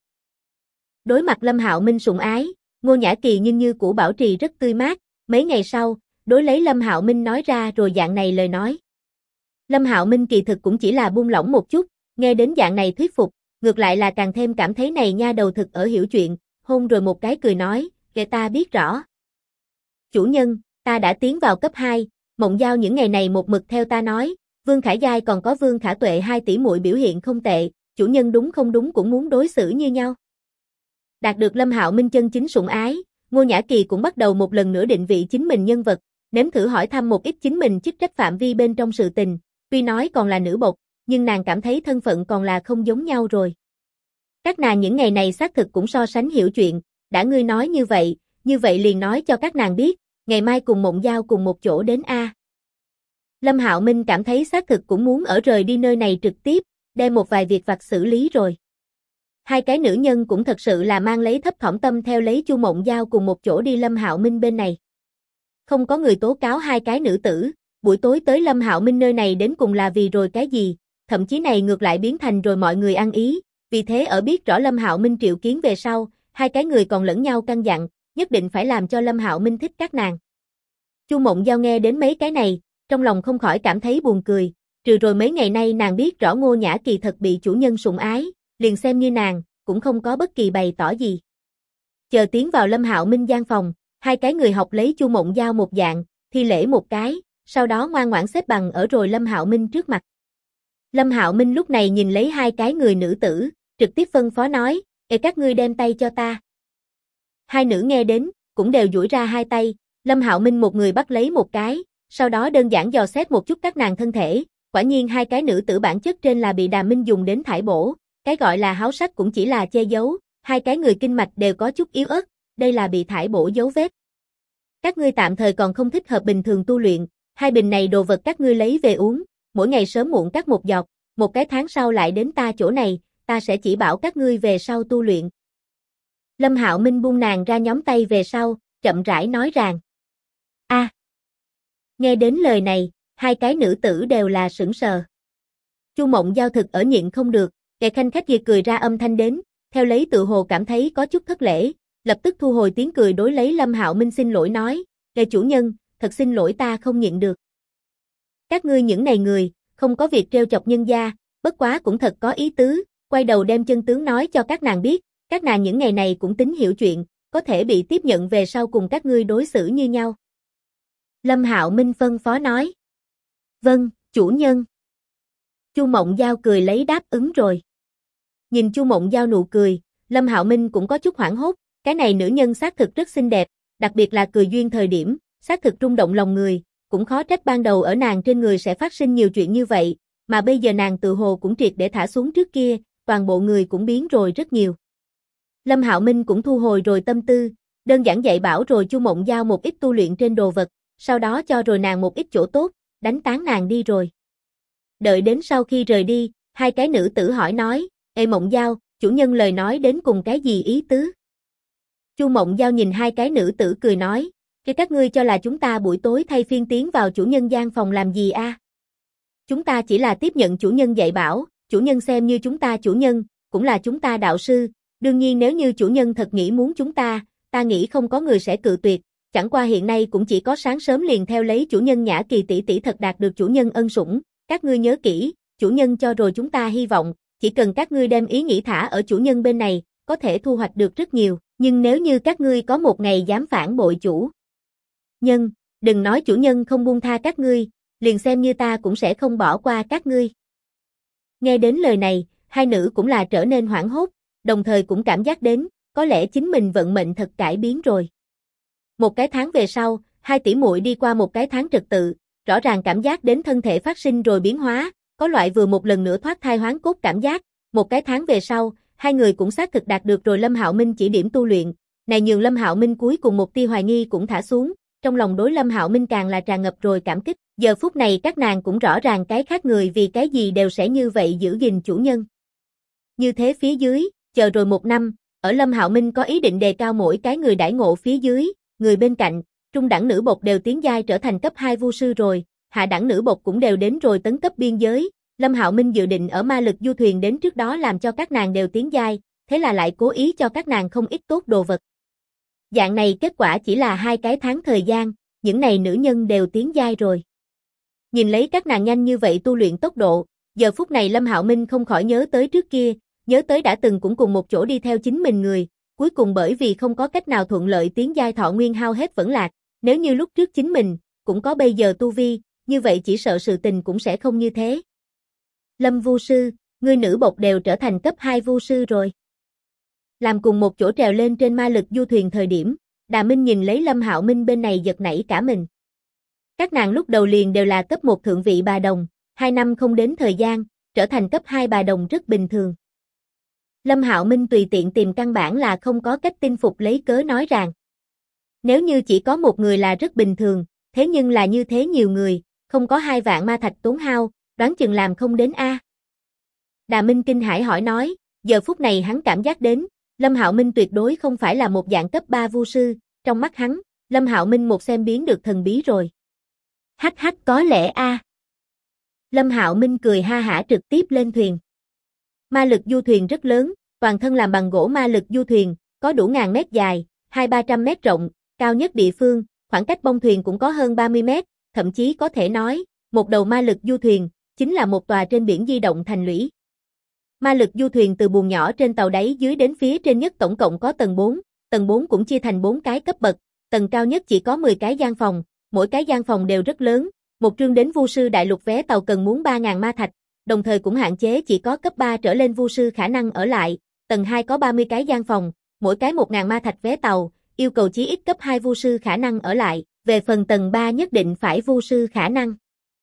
Đối mặt Lâm Hạo Minh sủng ái, Ngô Nhã Kỳ nhưng như cũ bảo trì rất tươi mát, mấy ngày sau, đối lấy Lâm Hạo Minh nói ra rồi dạng này lời nói. Lâm Hạo Minh kỳ thực cũng chỉ là buông lỏng một chút, nghe đến dạng này thuyết phục, ngược lại là càng thêm cảm thấy này nha đầu thực ở hiểu chuyện, hôn rồi một cái cười nói, kể ta biết rõ. Chủ nhân, ta đã tiến vào cấp 2, Mộng Giao những ngày này một mực theo ta nói, Vương Khả Giai còn có Vương Khả Tuệ hai tỷ muội biểu hiện không tệ, chủ nhân đúng không đúng cũng muốn đối xử như nhau. Đạt được Lâm Hạo Minh chân chính sủng ái, Ngô Nhã Kỳ cũng bắt đầu một lần nữa định vị chính mình nhân vật, nếm thử hỏi thăm một ít chính mình chức trách phạm vi bên trong sự tình, tuy nói còn là nữ bộc, nhưng nàng cảm thấy thân phận còn là không giống nhau rồi. Các nàng những ngày này xác thực cũng so sánh hiểu chuyện, đã ngươi nói như vậy liền nói cho các nàng biết, ngày mai cùng Mộng Giao cùng một chỗ đến A. Lâm Hạo Minh cảm thấy xác thực cũng muốn ở rời đi nơi này trực tiếp, đem một vài việc vặt xử lý rồi. Hai cái nữ nhân cũng thật sự là mang lấy thấp thỏm tâm theo lấy Chu Mộng Giao cùng một chỗ đi Lâm Hạo Minh bên này. Không có người tố cáo hai cái nữ tử, buổi tối tới Lâm Hạo Minh nơi này đến cùng là vì rồi cái gì, thậm chí này ngược lại biến thành rồi mọi người ăn ý, vì thế ở biết rõ Lâm Hạo Minh triệu kiến về sau, hai cái người còn lẫn nhau căn dặn, nhất định phải làm cho Lâm Hạo Minh thích các nàng. Chu Mộng Giao nghe đến mấy cái này, trong lòng không khỏi cảm thấy buồn cười, trừ rồi mấy ngày nay nàng biết rõ Ngô Nhã Kỳ thật bị chủ nhân sủng ái, liền xem như nàng, cũng không có bất kỳ bày tỏ gì. Chờ tiến vào Lâm Hạo Minh gian phòng, hai cái người học lấy Chu Mộng Giao một dạng, thi lễ một cái, sau đó ngoan ngoãn xếp bằng ở rồi Lâm Hạo Minh trước mặt. Lâm Hạo Minh lúc này nhìn lấy hai cái người nữ tử, trực tiếp phân phó nói, các ngươi đem tay cho ta. Hai nữ nghe đến, cũng đều duỗi ra hai tay, Lâm Hạo Minh một người bắt lấy một cái, sau đó đơn giản dò xét một chút các nàng thân thể, quả nhiên hai cái nữ tử bản chất trên là bị Đàm Minh dùng đến thải bổ, cái gọi là háo sắc cũng chỉ là che giấu, hai cái người kinh mạch đều có chút yếu ớt, đây là bị thải bổ dấu vết. Các ngươi tạm thời còn không thích hợp bình thường tu luyện, hai bình này đồ vật các ngươi lấy về uống, mỗi ngày sớm muộn cắt một giọt, một cái tháng sau lại đến ta chỗ này, ta sẽ chỉ bảo các ngươi về sau tu luyện. Lâm Hạo Minh buông nàng ra nhóm tay về sau, chậm rãi nói rằng. Nghe đến lời này, hai cái nữ tử đều là sững sờ. Chu Mộng Giao thực ở nhịn không được, kẻ khanh khách kia cười ra âm thanh đến, theo lấy tự hồ cảm thấy có chút thất lễ, lập tức thu hồi tiếng cười đối lấy Lâm Hạo Minh xin lỗi nói, kẻ chủ nhân, thật xin lỗi ta không nhịn được. Các ngươi những này người, không có việc trêu chọc nhân gia, bất quá cũng thật có ý tứ, quay đầu đem chân tướng nói cho các nàng biết, các nàng những ngày này cũng tính hiểu chuyện, có thể bị tiếp nhận về sau cùng các ngươi đối xử như nhau. Lâm Hạo Minh phân phó nói. Vâng, chủ nhân. Chu Mộng Giao cười lấy đáp ứng rồi. Nhìn Chu Mộng Giao nụ cười, Lâm Hạo Minh cũng có chút hoảng hốt, cái này nữ nhân xác thực rất xinh đẹp, đặc biệt là cười duyên thời điểm, xác thực rung động lòng người, cũng khó trách ban đầu ở nàng trên người sẽ phát sinh nhiều chuyện như vậy, mà bây giờ nàng tự hồ cũng triệt để thả xuống trước kia, toàn bộ người cũng biến rồi rất nhiều. Lâm Hạo Minh cũng thu hồi rồi tâm tư, đơn giản dạy bảo rồi Chu Mộng Giao một ít tu luyện trên đồ vật, sau đó cho rồi nàng một ít chỗ tốt, đánh tán nàng đi rồi. Đợi đến sau khi rời đi, hai cái nữ tử hỏi nói, Ê Mộng Giao, chủ nhân lời nói đến cùng cái gì ý tứ? Chu Mộng Giao nhìn hai cái nữ tử cười nói, cái các ngươi cho là chúng ta buổi tối thay phiên tiến vào chủ nhân gian phòng làm gì a? Chúng ta chỉ là tiếp nhận chủ nhân dạy bảo, chủ nhân xem như chúng ta chủ nhân, cũng là chúng ta đạo sư, đương nhiên nếu như chủ nhân thật nghĩ muốn chúng ta nghĩ không có người sẽ cự tuyệt, chẳng qua hiện nay cũng chỉ có sáng sớm liền theo lấy chủ nhân Nhã Kỳ tỷ tỷ thật đạt được chủ nhân ân sủng, các ngươi nhớ kỹ, chủ nhân cho rồi chúng ta hy vọng, chỉ cần các ngươi đem ý nghĩ thả ở chủ nhân bên này, có thể thu hoạch được rất nhiều, nhưng nếu như các ngươi có một ngày dám phản bội chủ nhân, đừng nói chủ nhân không buông tha các ngươi, liền xem như ta cũng sẽ không bỏ qua các ngươi. Nghe đến lời này, hai nữ cũng là trở nên hoảng hốt, đồng thời cũng cảm giác đến, có lẽ chính mình vận mệnh thật cải biến rồi. Một cái tháng về sau, hai tỷ muội đi qua một cái tháng trật tự, rõ ràng cảm giác đến thân thể phát sinh rồi biến hóa, có loại vừa một lần nữa thoát thai hoán cốt cảm giác. Một cái tháng về sau, hai người cũng xác thực đạt được rồi Lâm Hạo Minh chỉ điểm tu luyện, này nhường Lâm Hạo Minh cuối cùng một tia hoài nghi cũng thả xuống, trong lòng đối Lâm Hạo Minh càng là tràn ngập rồi cảm kích. Giờ phút này các nàng cũng rõ ràng cái khác người vì cái gì đều sẽ như vậy giữ gìn chủ nhân. Như thế phía dưới, chờ rồi một năm, ở Lâm Hạo Minh có ý định đề cao mỗi cái người đãi ngộ phía dưới, người bên cạnh, trung đẳng nữ bột đều tiến giai trở thành cấp 2 vu sư rồi, hạ đẳng nữ bột cũng đều đến rồi tấn cấp biên giới. Lâm Hạo Minh dự định ở ma lực du thuyền đến trước đó làm cho các nàng đều tiến giai, thế là lại cố ý cho các nàng không ít tốt đồ vật. Dạng này kết quả chỉ là 2 cái tháng thời gian, những này nữ nhân đều tiến giai rồi. Nhìn lấy các nàng nhanh như vậy tu luyện tốc độ, giờ phút này Lâm Hạo Minh không khỏi nhớ tới trước kia, nhớ tới đã từng cũng cùng một chỗ đi theo chính mình người, cuối cùng bởi vì không có cách nào thuận lợi tiến giai thọ nguyên hao hết vẫn lạc, nếu như lúc trước chính mình cũng có bây giờ tu vi, như vậy chỉ sợ sự tình cũng sẽ không như thế. Lâm vu sư, ngươi nữ bột đều trở thành cấp 2 vu sư rồi. Làm cùng một chỗ trèo lên trên ma lực du thuyền thời điểm, Đà Minh nhìn lấy Lâm Hạo Minh bên này giật nảy cả mình. Các nàng lúc đầu liền đều là cấp 1 thượng vị bà đồng, 2 năm không đến thời gian, trở thành cấp 2 bà đồng rất bình thường. Lâm Hạo Minh tùy tiện tìm căn bản là không có cách tin phục lấy cớ nói rằng. Nếu như chỉ có một người là rất bình thường, thế nhưng là như thế nhiều người, không có 2 vạn ma thạch tốn hao, đoán chừng làm không đến a. Đà Minh kinh hãi hỏi nói, giờ phút này hắn cảm giác đến, Lâm Hạo Minh tuyệt đối không phải là một dạng cấp 3 vu sư, trong mắt hắn, Lâm Hạo Minh một xem biến được thần bí rồi. Hắc hắc có lẽ a. Lâm Hạo Minh cười ha hả trực tiếp lên thuyền. Ma lực du thuyền rất lớn, toàn thân làm bằng gỗ ma lực du thuyền, có đủ ngàn mét dài, 200-300 mét rộng, cao nhất địa phương, khoảng cách bông thuyền cũng có hơn 30 mét, thậm chí có thể nói, một đầu ma lực du thuyền, chính là một tòa trên biển di động thành lũy. Ma lực du thuyền từ buồng nhỏ trên tàu đáy dưới đến phía trên nhất tổng cộng có tầng 4 cũng chia thành 4 cái cấp bậc, tầng cao nhất chỉ có 10 cái gian phòng, mỗi cái gian phòng đều rất lớn, một trương đến vu sư đại lục vé tàu cần muốn 3.000 ma thạch, đồng thời cũng hạn chế chỉ có cấp 3 trở lên vu sư khả năng ở lại, tầng 2 có 30 cái gian phòng, mỗi cái 1.000 ma thạch vé tàu, yêu cầu chí ít cấp 2 vu sư khả năng ở lại, về phần tầng 3 nhất định phải vu sư khả năng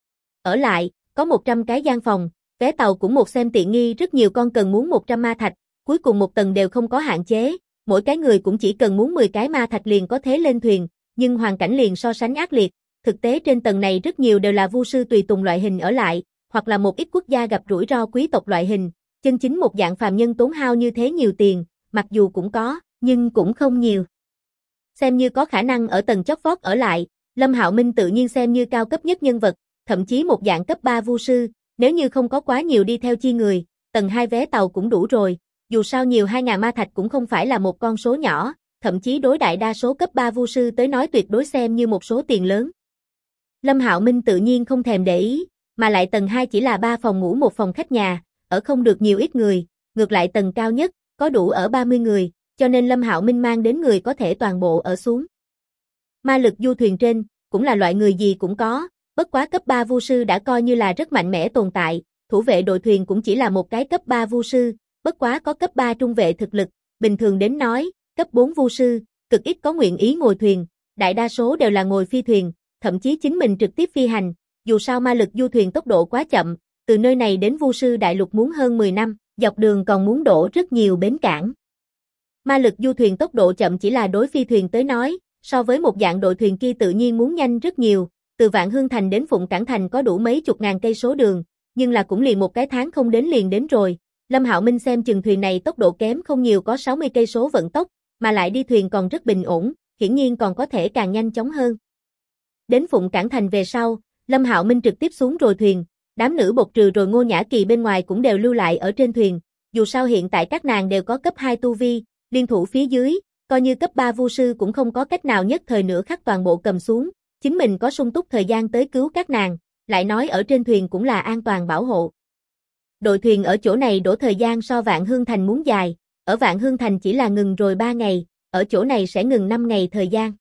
ở lại, có 100 cái gian phòng, vé tàu cũng một xem tiện nghi rất nhiều con cần muốn 100 ma thạch, cuối cùng một tầng đều không có hạn chế, mỗi cái người cũng chỉ cần muốn 10 cái ma thạch liền có thể lên thuyền, nhưng hoàn cảnh liền so sánh ác liệt, thực tế trên tầng này rất nhiều đều là vu sư tùy tùng loại hình ở lại, hoặc là một ít quốc gia gặp rủi ro quý tộc loại hình, chân chính một dạng phàm nhân tốn hao như thế nhiều tiền, mặc dù cũng có, nhưng cũng không nhiều. Xem như có khả năng ở tầng chót vót ở lại, Lâm Hạo Minh tự nhiên xem như cao cấp nhất nhân vật, thậm chí một dạng cấp 3 vu sư, nếu như không có quá nhiều đi theo chi người, tầng 2 vé tàu cũng đủ rồi, dù sao nhiều 2.000 ma thạch cũng không phải là một con số nhỏ, thậm chí đối đại đa số cấp 3 vu sư tới nói tuyệt đối xem như một số tiền lớn. Lâm Hạo Minh tự nhiên không thèm để ý, mà lại tầng 2 chỉ là 3 phòng ngủ một phòng khách nhà, ở không được nhiều ít người, ngược lại tầng cao nhất, có đủ ở 30 người, cho nên Lâm Hạo Minh mang đến người có thể toàn bộ ở xuống. Ma lực du thuyền trên, cũng là loại người gì cũng có, bất quá cấp 3 vu sư đã coi như là rất mạnh mẽ tồn tại, thủ vệ đội thuyền cũng chỉ là một cái cấp 3 vu sư, bất quá có cấp 3 trung vệ thực lực, bình thường đến nói, cấp 4 vu sư, cực ít có nguyện ý ngồi thuyền, đại đa số đều là ngồi phi thuyền, thậm chí chính mình trực tiếp phi hành, dù sao ma lực du thuyền tốc độ quá chậm, từ nơi này đến vu sư đại lục muốn hơn 10 năm, dọc đường còn muốn đổ rất nhiều bến cảng. Ma lực du thuyền tốc độ chậm chỉ là đối phi thuyền tới nói, so với một dạng đội thuyền kia tự nhiên muốn nhanh rất nhiều, từ Vạn Hương Thành đến Phụng Cảng Thành có đủ mấy chục ngàn cây số đường, nhưng là cũng liền một cái tháng không đến liền đến rồi. Lâm Hạo Minh xem chừng thuyền này tốc độ kém không nhiều có 60 cây số vận tốc, mà lại đi thuyền còn rất bình ổn, hiển nhiên còn có thể càng nhanh chóng hơn. Đến Phụng Cảng Thành về sau, Lâm Hạo Minh trực tiếp xuống rồi thuyền, đám nữ bột trừ rồi Ngô Nhã Kỳ bên ngoài cũng đều lưu lại ở trên thuyền, dù sao hiện tại các nàng đều có cấp 2 tu vi, liên thủ phía dưới, coi như cấp 3 vu sư cũng không có cách nào nhất thời nửa khắc toàn bộ cầm xuống, chính mình có sung túc thời gian tới cứu các nàng, lại nói ở trên thuyền cũng là an toàn bảo hộ. Đội thuyền ở chỗ này đổ thời gian so Vạn Hương Thành muốn dài, ở Vạn Hương Thành chỉ là ngừng rồi 3 ngày, ở chỗ này sẽ ngừng 5 ngày thời gian.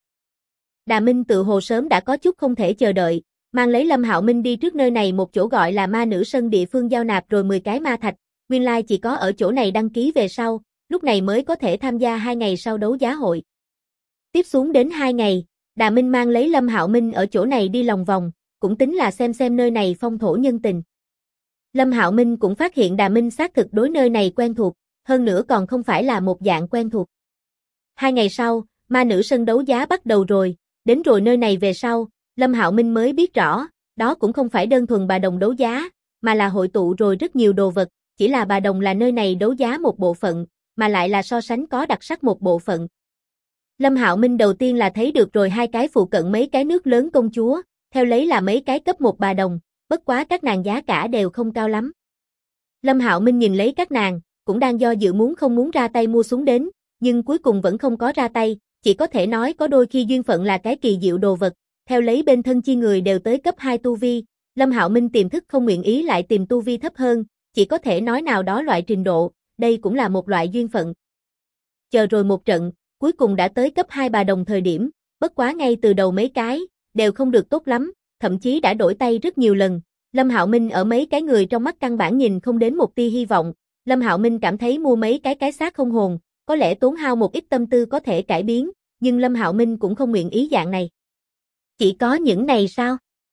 Đà Minh tự hồ sớm đã có chút không thể chờ đợi, mang lấy Lâm Hạo Minh đi trước nơi này một chỗ gọi là Ma Nữ Sân địa phương giao nạp rồi 10 cái ma thạch, nguyên lai chỉ có ở chỗ này đăng ký về sau, lúc này mới có thể tham gia 2 ngày sau đấu giá hội. Tiếp xuống đến 2 ngày, Đà Minh mang lấy Lâm Hạo Minh ở chỗ này đi lòng vòng, cũng tính là xem nơi này phong thổ nhân tình. Lâm Hạo Minh cũng phát hiện Đà Minh xác thực đối nơi này quen thuộc, hơn nữa còn không phải là một dạng quen thuộc. 2 ngày sau, ma nữ sân đấu giá bắt đầu rồi, đến rồi nơi này về sau, Lâm Hạo Minh mới biết rõ, đó cũng không phải đơn thuần bà đồng đấu giá, mà là hội tụ rồi rất nhiều đồ vật, chỉ là bà đồng là nơi này đấu giá một bộ phận, mà lại là so sánh có đặc sắc một bộ phận. Lâm Hạo Minh đầu tiên là thấy được rồi 2 cái phụ cận mấy cái nước lớn công chúa, theo lấy là mấy cái cấp 1 bà đồng, bất quá các nàng giá cả đều không cao lắm. Lâm Hạo Minh nhìn lấy các nàng, cũng đang do dự muốn không muốn ra tay mua xuống đến, nhưng cuối cùng vẫn không có ra tay, chỉ có thể nói có đôi khi duyên phận là cái kỳ diệu đồ vật, theo lấy bên thân chi người đều tới cấp 2 tu vi, Lâm Hạo Minh tiềm thức không nguyện ý lại tìm tu vi thấp hơn, chỉ có thể nói nào đó loại trình độ, đây cũng là một loại duyên phận. Chờ rồi một trận, cuối cùng đã tới cấp 2 bà đồng thời điểm, bất quá ngay từ đầu mấy cái, đều không được tốt lắm, thậm chí đã đổi tay rất nhiều lần. Lâm Hạo Minh ở mấy cái người trong mắt căn bản nhìn không đến một tia hy vọng, Lâm Hạo Minh cảm thấy mua mấy cái xác không hồn, có lẽ tốn hao một ít tâm tư có thể cải biến, nhưng Lâm Hạo Minh cũng không nguyện ý dạng này. Chỉ có những này sao?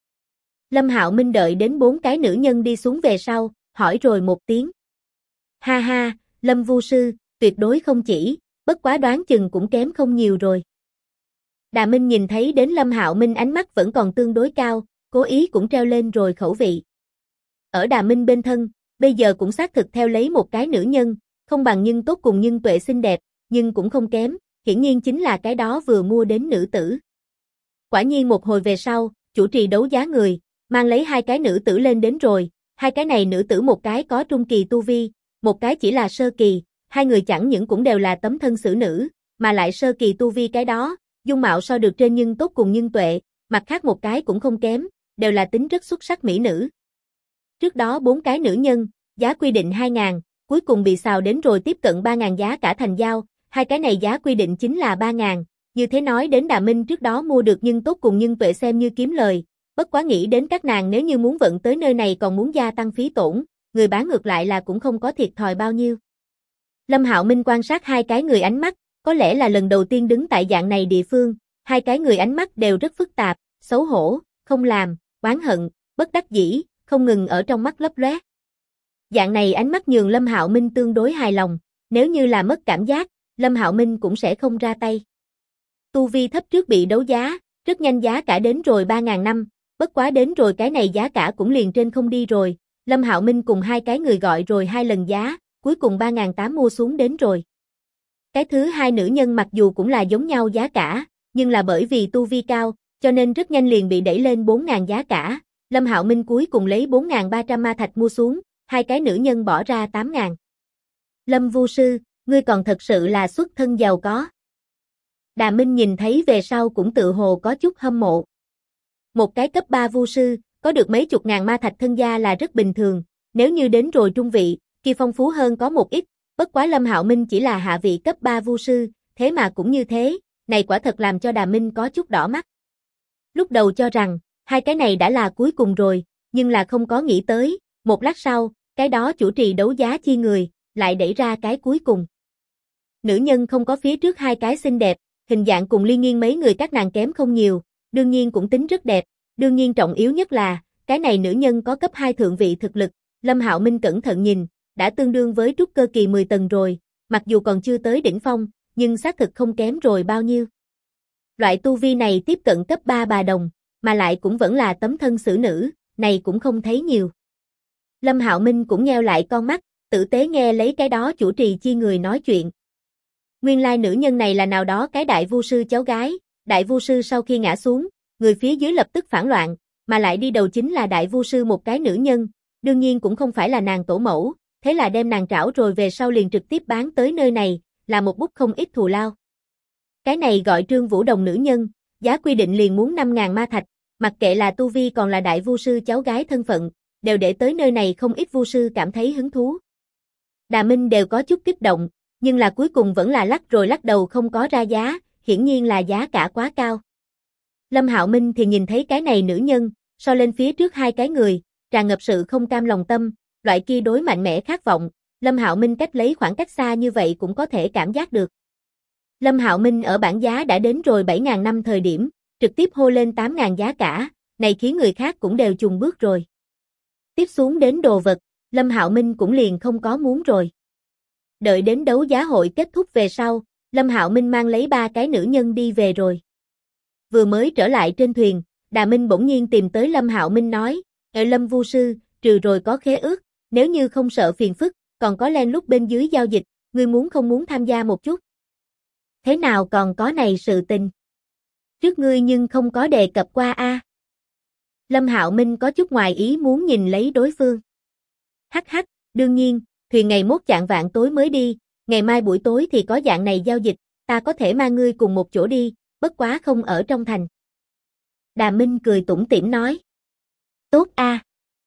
Lâm Hạo Minh đợi đến 4 cái nữ nhân đi xuống về sau, hỏi rồi một tiếng. Ha ha, Lâm Vu Sư, tuyệt đối không chỉ, bất quá đoán chừng cũng kém không nhiều rồi. Đà Minh nhìn thấy đến Lâm Hạo Minh ánh mắt vẫn còn tương đối cao, cố ý cũng treo lên rồi khẩu vị. Ở Đà Minh bên thân, bây giờ cũng xác thực theo lấy một cái nữ nhân, không bằng nhưng tốt cùng nhưng tuệ xinh đẹp, nhưng cũng không kém, hiển nhiên chính là cái đó vừa mua đến nữ tử. Quả nhiên một hồi về sau, chủ trì đấu giá người, mang lấy 2 cái nữ tử lên đến rồi, 2 cái này nữ tử một cái có trung kỳ tu vi, một cái chỉ là sơ kỳ, 2 người chẳng những cũng đều là tấm thân xử nữ, mà lại sơ kỳ tu vi cái đó, dung mạo so được trên nhưng tốt cùng nhưng tuệ, mặt khác một cái cũng không kém, đều là tính rất xuất sắc mỹ nữ. Trước đó 4 cái nữ nhân, giá quy định 2.000, cuối cùng bị xào đến rồi tiếp cận 3.000 giá cả thành giao, 2 cái này giá quy định chính là 3.000, như thế nói đến Đà Minh trước đó mua được nhưng tốt cùng nhưng tuệ xem như kiếm lời, bất quá nghĩ đến các nàng nếu như muốn vận tới nơi này còn muốn gia tăng phí tổn, người bán ngược lại là cũng không có thiệt thòi bao nhiêu. Lâm Hạo Minh quan sát 2 cái người ánh mắt, có lẽ là lần đầu tiên đứng tại dạng này địa phương, 2 cái người ánh mắt đều rất phức tạp, xấu hổ, không làm, oán hận, bất đắc dĩ, không ngừng ở trong mắt lấp lóe. Dạng này ánh mắt nhường Lâm Hạo Minh tương đối hài lòng, nếu như là mất cảm giác, Lâm Hạo Minh cũng sẽ không ra tay. Tu vi thấp trước bị đấu giá, rất nhanh giá cả đến rồi 3.000 năm, bất quá đến rồi cái này giá cả cũng liền trên không đi rồi, Lâm Hạo Minh cùng 2 cái người gọi rồi 2 lần giá, cuối cùng 3.800 mua xuống đến rồi. Cái thứ 2 nữ nhân mặc dù cũng là giống nhau giá cả, nhưng là bởi vì tu vi cao, cho nên rất nhanh liền bị đẩy lên 4.000 giá cả, Lâm Hạo Minh cuối cùng lấy 4.300 ma thạch mua xuống, 2 cái nữ nhân bỏ ra 8.000. Lâm Vu Sư, ngươi còn thật sự là xuất thân giàu có. Đà Minh nhìn thấy về sau cũng tự hồ có chút hâm mộ. Một cái cấp 3 Vu Sư, có được mấy chục ngàn ma thạch thân gia là rất bình thường, nếu như đến rồi trung vị, kia phong phú hơn có một ít, bất quá Lâm Hạo Minh chỉ là hạ vị cấp 3 Vu Sư, thế mà cũng như thế, này quả thật làm cho Đà Minh có chút đỏ mắt. Lúc đầu cho rằng, 2 cái này đã là cuối cùng rồi, nhưng là không có nghĩ tới, một lát sau, cái đó chủ trì đấu giá chi người, lại đẩy ra cái cuối cùng. Nữ nhân không có phía trước 2 cái xinh đẹp, hình dạng cùng Liên Nghiên mấy người các nàng kém không nhiều, đương nhiên cũng tính rất đẹp, đương nhiên trọng yếu nhất là, cái này nữ nhân có cấp 2 thượng vị thực lực, Lâm Hạo Minh cẩn thận nhìn, đã tương đương với trúc cơ kỳ 10 tầng rồi, mặc dù còn chưa tới đỉnh phong, nhưng xác thực không kém rồi bao nhiêu. Loại tu vi này tiếp cận cấp 3 bà đồng, mà lại cũng vẫn là tấm thân xử nữ, này cũng không thấy nhiều. Lâm Hạo Minh cũng nheo lại con mắt, tử tế nghe lấy cái đó chủ trì chi người nói chuyện. Nguyên lai nữ nhân này là nào đó cái đại vu sư cháu gái, đại vu sư sau khi ngã xuống, người phía dưới lập tức phản loạn, mà lại đi đầu chính là đại vu sư một cái nữ nhân, đương nhiên cũng không phải là nàng tổ mẫu, thế là đem nàng trảo rồi về sau liền trực tiếp bán tới nơi này, là một bút không ít thù lao. Cái này gọi Trương Vũ Đồng nữ nhân, giá quy định liền muốn 5.000 ma thạch, mặc kệ là tu vi còn là đại vu sư cháu gái thân phận, đều để tới nơi này không ít vu sư cảm thấy hứng thú. Đà Minh đều có chút kích động, nhưng là cuối cùng vẫn là lắc rồi lắc đầu không có ra giá, hiển nhiên là giá cả quá cao. Lâm Hạo Minh thì nhìn thấy cái này nữ nhân, so lên phía trước 2 cái người, tràn ngập sự không cam lòng tâm, loại kia đối mạnh mẽ khát vọng, Lâm Hạo Minh cách lấy khoảng cách xa như vậy cũng có thể cảm giác được. Lâm Hạo Minh ở bảng giá đã đến rồi 7.000 năm thời điểm, trực tiếp hô lên 8.000 giá cả, này khiến người khác cũng đều chùng bước rồi. Tiếp xuống đến đồ vật, Lâm Hạo Minh cũng liền không có muốn rồi. Đợi đến đấu giá hội kết thúc về sau, Lâm Hạo Minh mang lấy 3 cái nữ nhân đi về rồi. Vừa mới trở lại trên thuyền, Đà Minh bỗng nhiên tìm tới Lâm Hạo Minh nói, Lâm Vu Sư, trừ rồi có khế ước, nếu như không sợ phiền phức, còn có len lút bên dưới giao dịch, ngươi muốn không muốn tham gia một chút? Thế nào còn có này sự tình? Trước ngươi nhưng không có đề cập qua a. Lâm Hạo Minh có chút ngoài ý muốn nhìn lấy đối phương. Hắc hắc, đương nhiên, thuyền ngày mốt chạng vạng tối mới đi, ngày mai buổi tối thì có dạng này giao dịch, ta có thể mang ngươi cùng một chỗ đi, bất quá không ở trong thành. Đà Minh cười tủm tỉm nói. Tốt a.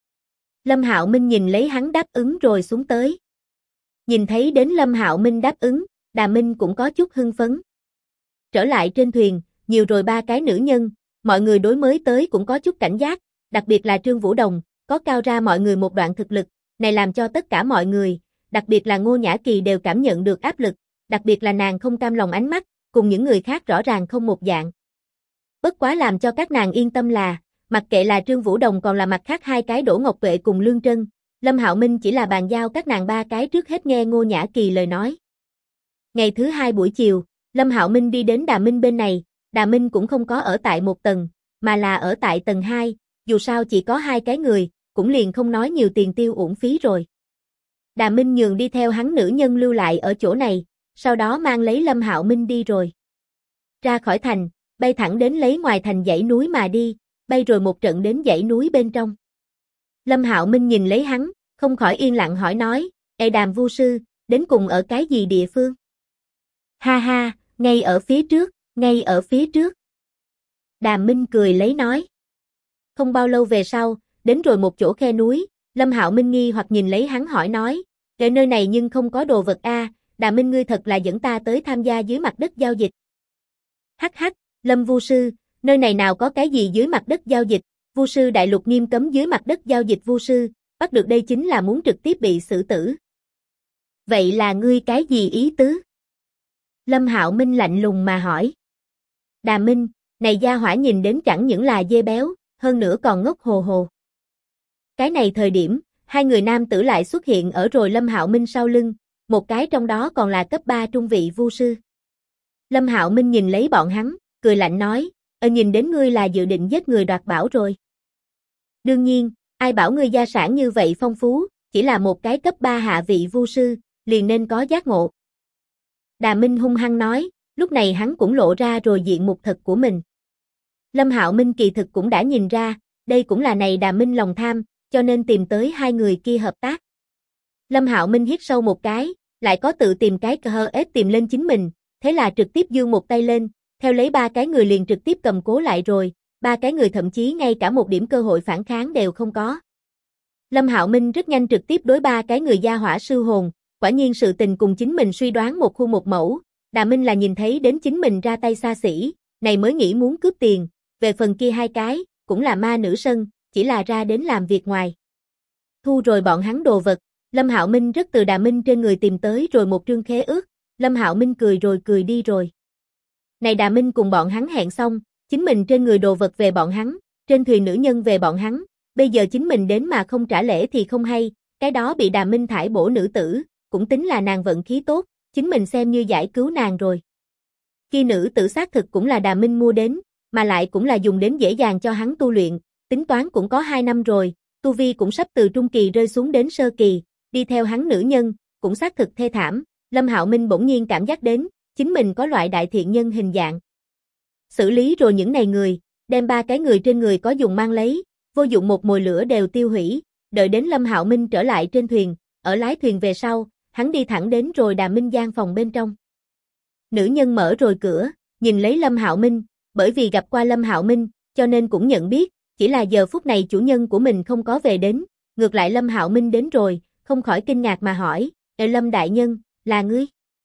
Lâm Hạo Minh nhìn lấy hắn đáp ứng rồi xuống tới. Nhìn thấy đến Lâm Hạo Minh đáp ứng, Đà Minh cũng có chút hưng phấn. Trở lại trên thuyền, nhiều rồi 3 cái nữ nhân, mọi người đối mới tới cũng có chút cảnh giác, đặc biệt là Trương Vũ Đồng, có cao ra mọi người một đoạn thực lực, này làm cho tất cả mọi người, đặc biệt là Ngô Nhã Kỳ đều cảm nhận được áp lực, đặc biệt là nàng không cam lòng ánh mắt, cùng những người khác rõ ràng không một dạng. Bất quá làm cho các nàng yên tâm là, mặc kệ là Trương Vũ Đồng còn là mặt khác 2 cái Đỗ Ngọc Tuệ cùng Lương Trân, Lâm Hạo Minh chỉ là bàn giao các nàng 3 cái trước hết nghe Ngô Nhã Kỳ lời nói. Ngày thứ 2 buổi chiều, Lâm Hạo Minh đi đến Đà Minh bên này, Đà Minh cũng không có ở tại một tầng, mà là ở tại tầng 2, dù sao chỉ có 2 cái người, cũng liền không nói nhiều tiền tiêu uổng phí rồi. Đà Minh nhường đi theo hắn nữ nhân lưu lại ở chỗ này, sau đó mang lấy Lâm Hạo Minh đi rồi. Ra khỏi thành, bay thẳng đến lấy ngoài thành dãy núi mà đi, bay rồi một trận đến dãy núi bên trong. Lâm Hạo Minh nhìn lấy hắn, không khỏi yên lặng hỏi nói, Ê Đàm Vu Sư, đến cùng ở cái gì địa phương? Ha ha, ngay ở phía trước, ngay ở phía trước. Đàm Minh cười lấy nói. Không bao lâu về sau, đến rồi một chỗ khe núi, Lâm Hạo Minh nghi hoặc nhìn lấy hắn hỏi nói, Kệ nơi này nhưng không có đồ vật a, Đàm Minh ngươi thật là dẫn ta tới tham gia dưới mặt đất giao dịch. Hắc hắc, Lâm Vu Sư, nơi này nào có cái gì dưới mặt đất giao dịch, Vu Sư đại lục nghiêm cấm dưới mặt đất giao dịch Vu Sư, bắt được đây chính là muốn trực tiếp bị xử tử. Vậy là ngươi cái gì ý tứ? Lâm Hạo Minh lạnh lùng mà hỏi. Đà Minh, này gia hỏa nhìn đến chẳng những là dê béo, hơn nữa còn ngốc hồ hồ. Cái này thời điểm, 2 người nam tử lại xuất hiện ở rồi Lâm Hạo Minh sau lưng, một cái trong đó còn là cấp 3 trung vị Vu Sư. Lâm Hạo Minh nhìn lấy bọn hắn, cười lạnh nói, nhìn đến ngươi là dự định giết người đoạt bảo rồi. Đương nhiên, ai bảo ngươi gia sản như vậy phong phú, chỉ là một cái cấp 3 hạ vị Vu Sư, liền nên có giác ngộ. Đà Minh hung hăng nói, lúc này hắn cũng lộ ra rồi diện mục thật của mình. Lâm Hạo Minh kỳ thực cũng đã nhìn ra, đây cũng là này Đà Minh lòng tham, cho nên tìm tới 2 người kia hợp tác. Lâm Hạo Minh hít sâu một cái, lại có tự tìm cái cơ ếch tìm lên chính mình, thế là trực tiếp giương một tay lên, theo lấy 3 cái người liền trực tiếp cầm cố lại rồi, 3 cái người thậm chí ngay cả một điểm cơ hội phản kháng đều không có. Lâm Hạo Minh rất nhanh trực tiếp đối 3 cái người gia hỏa sư hồn, quả nhiên sự tình cùng chính mình suy đoán một khu một mẫu, Đà Minh là nhìn thấy đến chính mình ra tay xa xỉ, này mới nghĩ muốn cướp tiền, về phần kia 2 cái, cũng là ma nữ sân, chỉ là ra đến làm việc ngoài. Thu rồi bọn hắn đồ vật, Lâm Hạo Minh rất từ Đà Minh trên người tìm tới rồi một trương khế ước, Lâm Hạo Minh cười rồi cười đi rồi. Này Đà Minh cùng bọn hắn hẹn xong, chính mình trên người đồ vật về bọn hắn, trên thuyền nữ nhân về bọn hắn, bây giờ chính mình đến mà không trả lễ thì không hay, cái đó bị Đà Minh thải bổ nữ tử, cũng tính là nàng vận khí tốt, chính mình xem như giải cứu nàng rồi. Khi nữ tử xác thực cũng là Đà Minh mua đến, mà lại cũng là dùng đến dễ dàng cho hắn tu luyện, tính toán cũng có 2 năm rồi, tu vi cũng sắp từ trung kỳ rơi xuống đến sơ kỳ, đi theo hắn nữ nhân, cũng xác thực thê thảm, Lâm Hạo Minh bỗng nhiên cảm giác đến, chính mình có loại đại thiện nhân hình dạng. Xử lý rồi những này người, đem 3 cái người trên người có dùng mang lấy, vô dụng một mồi lửa đều tiêu hủy, đợi đến Lâm Hạo Minh trở lại trên thuyền, ở lái thuyền về sau, hắn đi thẳng đến rồi Đà Minh gian phòng bên trong. Nữ nhân mở rồi cửa, nhìn lấy Lâm Hạo Minh, bởi vì gặp qua Lâm Hạo Minh, cho nên cũng nhận biết, chỉ là giờ phút này chủ nhân của mình không có về đến, ngược lại Lâm Hạo Minh đến rồi, không khỏi kinh ngạc mà hỏi, Lâm đại nhân, là ngươi?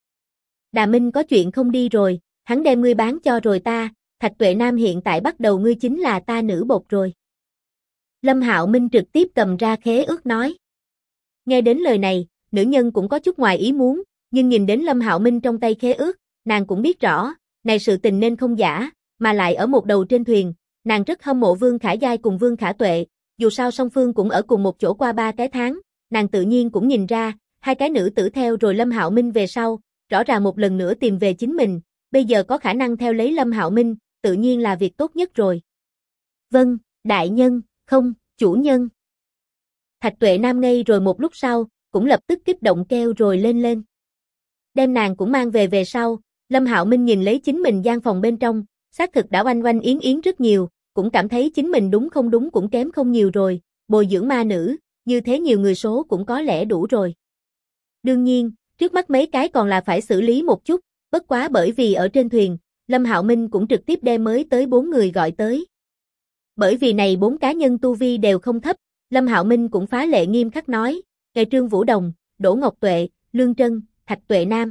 Đà Minh có chuyện không đi rồi, hắn đem ngươi bán cho rồi ta, Thạch Tuệ Nam hiện tại bắt đầu ngươi chính là ta nữ bột rồi. Lâm Hạo Minh trực tiếp cầm ra khế ước nói. Nghe đến lời này, nữ nhân cũng có chút ngoài ý muốn, nhưng nhìn đến Lâm Hạo Minh trong tay khế ước, nàng cũng biết rõ, này sự tình nên không giả, mà lại ở một đầu trên thuyền, nàng rất hâm mộ Vương Khả Giai cùng Vương Khả Tuệ, dù sao song phương cũng ở cùng một chỗ qua 3 cái tháng, nàng tự nhiên cũng nhìn ra, hai cái nữ tử theo rồi Lâm Hạo Minh về sau, rõ ràng một lần nữa tìm về chính mình, bây giờ có khả năng theo lấy Lâm Hạo Minh, tự nhiên là việc tốt nhất rồi. Vâng, đại nhân, không, chủ nhân. Thạch Tuệ Nam ngây rồi một lúc sau, cũng lập tức kích động kêu rồi lên. Đem nàng cũng mang về sau, Lâm Hạo Minh nhìn lấy chính mình gian phòng bên trong, xác thực đã oanh oanh yến yến rất nhiều, cũng cảm thấy chính mình đúng không đúng cũng kém không nhiều rồi, bồi dưỡng ma nữ, như thế nhiều người số cũng có lẽ đủ rồi. Đương nhiên, trước mắt mấy cái còn là phải xử lý một chút, bất quá bởi vì ở trên thuyền, Lâm Hạo Minh cũng trực tiếp đem mới tới 4 người gọi tới. Bởi vì này 4 cá nhân tu vi đều không thấp, Lâm Hạo Minh cũng phá lệ nghiêm khắc nói, Ngài Trương Vũ Đồng, Đỗ Ngọc Tuệ, Lương Trân, Thạch Tuệ Nam.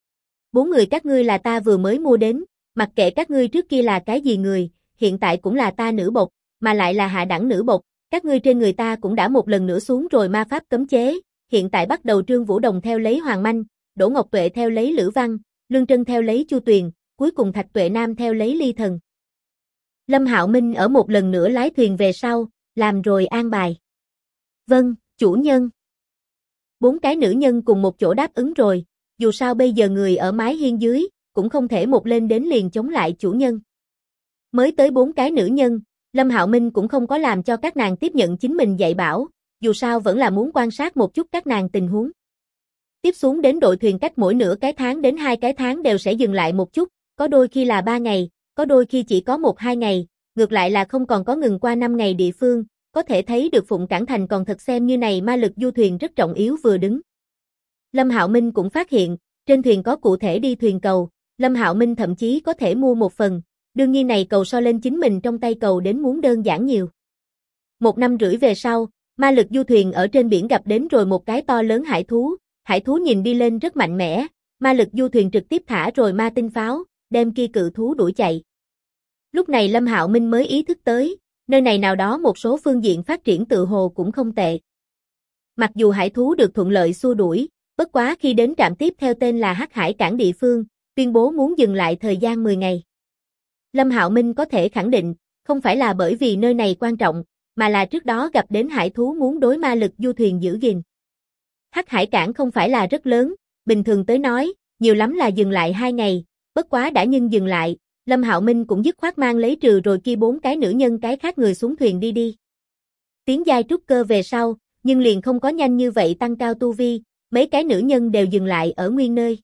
4 người các ngươi là ta vừa mới mua đến, mặc kệ các ngươi trước kia là cái gì người, hiện tại cũng là ta nữ bộc, mà lại là hạ đẳng nữ bộc, các ngươi trên người ta cũng đã một lần nữa xuống rồi ma pháp cấm chế, hiện tại bắt đầu Trương Vũ Đồng theo lấy Hoàng Manh, Đỗ Ngọc Tuệ theo lấy Lữ Văn, Lương Trân theo lấy Chu Tuyền, cuối cùng Thạch Tuệ Nam theo lấy Ly Thần. Lâm Hạo Minh ở một lần nữa lái thuyền về sau, làm rồi an bài. Vâng, chủ nhân. 4 cái nữ nhân cùng một chỗ đáp ứng rồi, dù sao bây giờ người ở mái hiên dưới, cũng không thể một lên đến liền chống lại chủ nhân. Mới tới 4 cái nữ nhân, Lâm Hạo Minh cũng không có làm cho các nàng tiếp nhận chính mình dạy bảo, dù sao vẫn là muốn quan sát một chút các nàng tình huống. Tiếp xuống đến đội thuyền cách mỗi nửa cái tháng đến 2 cái tháng đều sẽ dừng lại một chút, có đôi khi là 3 ngày, có đôi khi chỉ có 1-2 ngày, ngược lại là không còn có ngừng qua 5 ngày địa phương, có thể thấy được Phụng Cảng Thành còn thật xem như này ma lực du thuyền rất trọng yếu vừa đứng. Lâm Hạo Minh cũng phát hiện, trên thuyền có cụ thể đi thuyền cầu, Lâm Hạo Minh thậm chí có thể mua một phần, đương nhiên này cầu so lên chính mình trong tay cầu đến muốn đơn giản nhiều. 1 năm rưỡi về sau, ma lực du thuyền ở trên biển gặp đến rồi một cái to lớn hải thú nhìn đi lên rất mạnh mẽ, ma lực du thuyền trực tiếp thả rồi ma tinh pháo, đem kia cự thú đuổi chạy. Lúc này Lâm Hạo Minh mới ý thức tới, nơi này nào đó một số phương diện phát triển tự hồ cũng không tệ. Mặc dù hải thú được thuận lợi xua đuổi, bất quá khi đến trạm tiếp theo tên là Hắc Hải Cảng địa phương, tuyên bố muốn dừng lại thời gian 10 ngày. Lâm Hạo Minh có thể khẳng định, không phải là bởi vì nơi này quan trọng, mà là trước đó gặp đến hải thú muốn đối ma lực du thuyền giữ gìn. Hắc Hải Cảng không phải là rất lớn, bình thường tới nói, nhiều lắm là dừng lại 2 ngày, bất quá đã nhưng dừng lại, Lâm Hạo Minh cũng dứt khoát mang lấy trừ rồi kia 4 cái nữ nhân cái khác người xuống thuyền đi. Tiến giai trúc cơ về sau, nhưng liền không có nhanh như vậy tăng cao tu vi, mấy cái nữ nhân đều dừng lại ở nguyên nơi.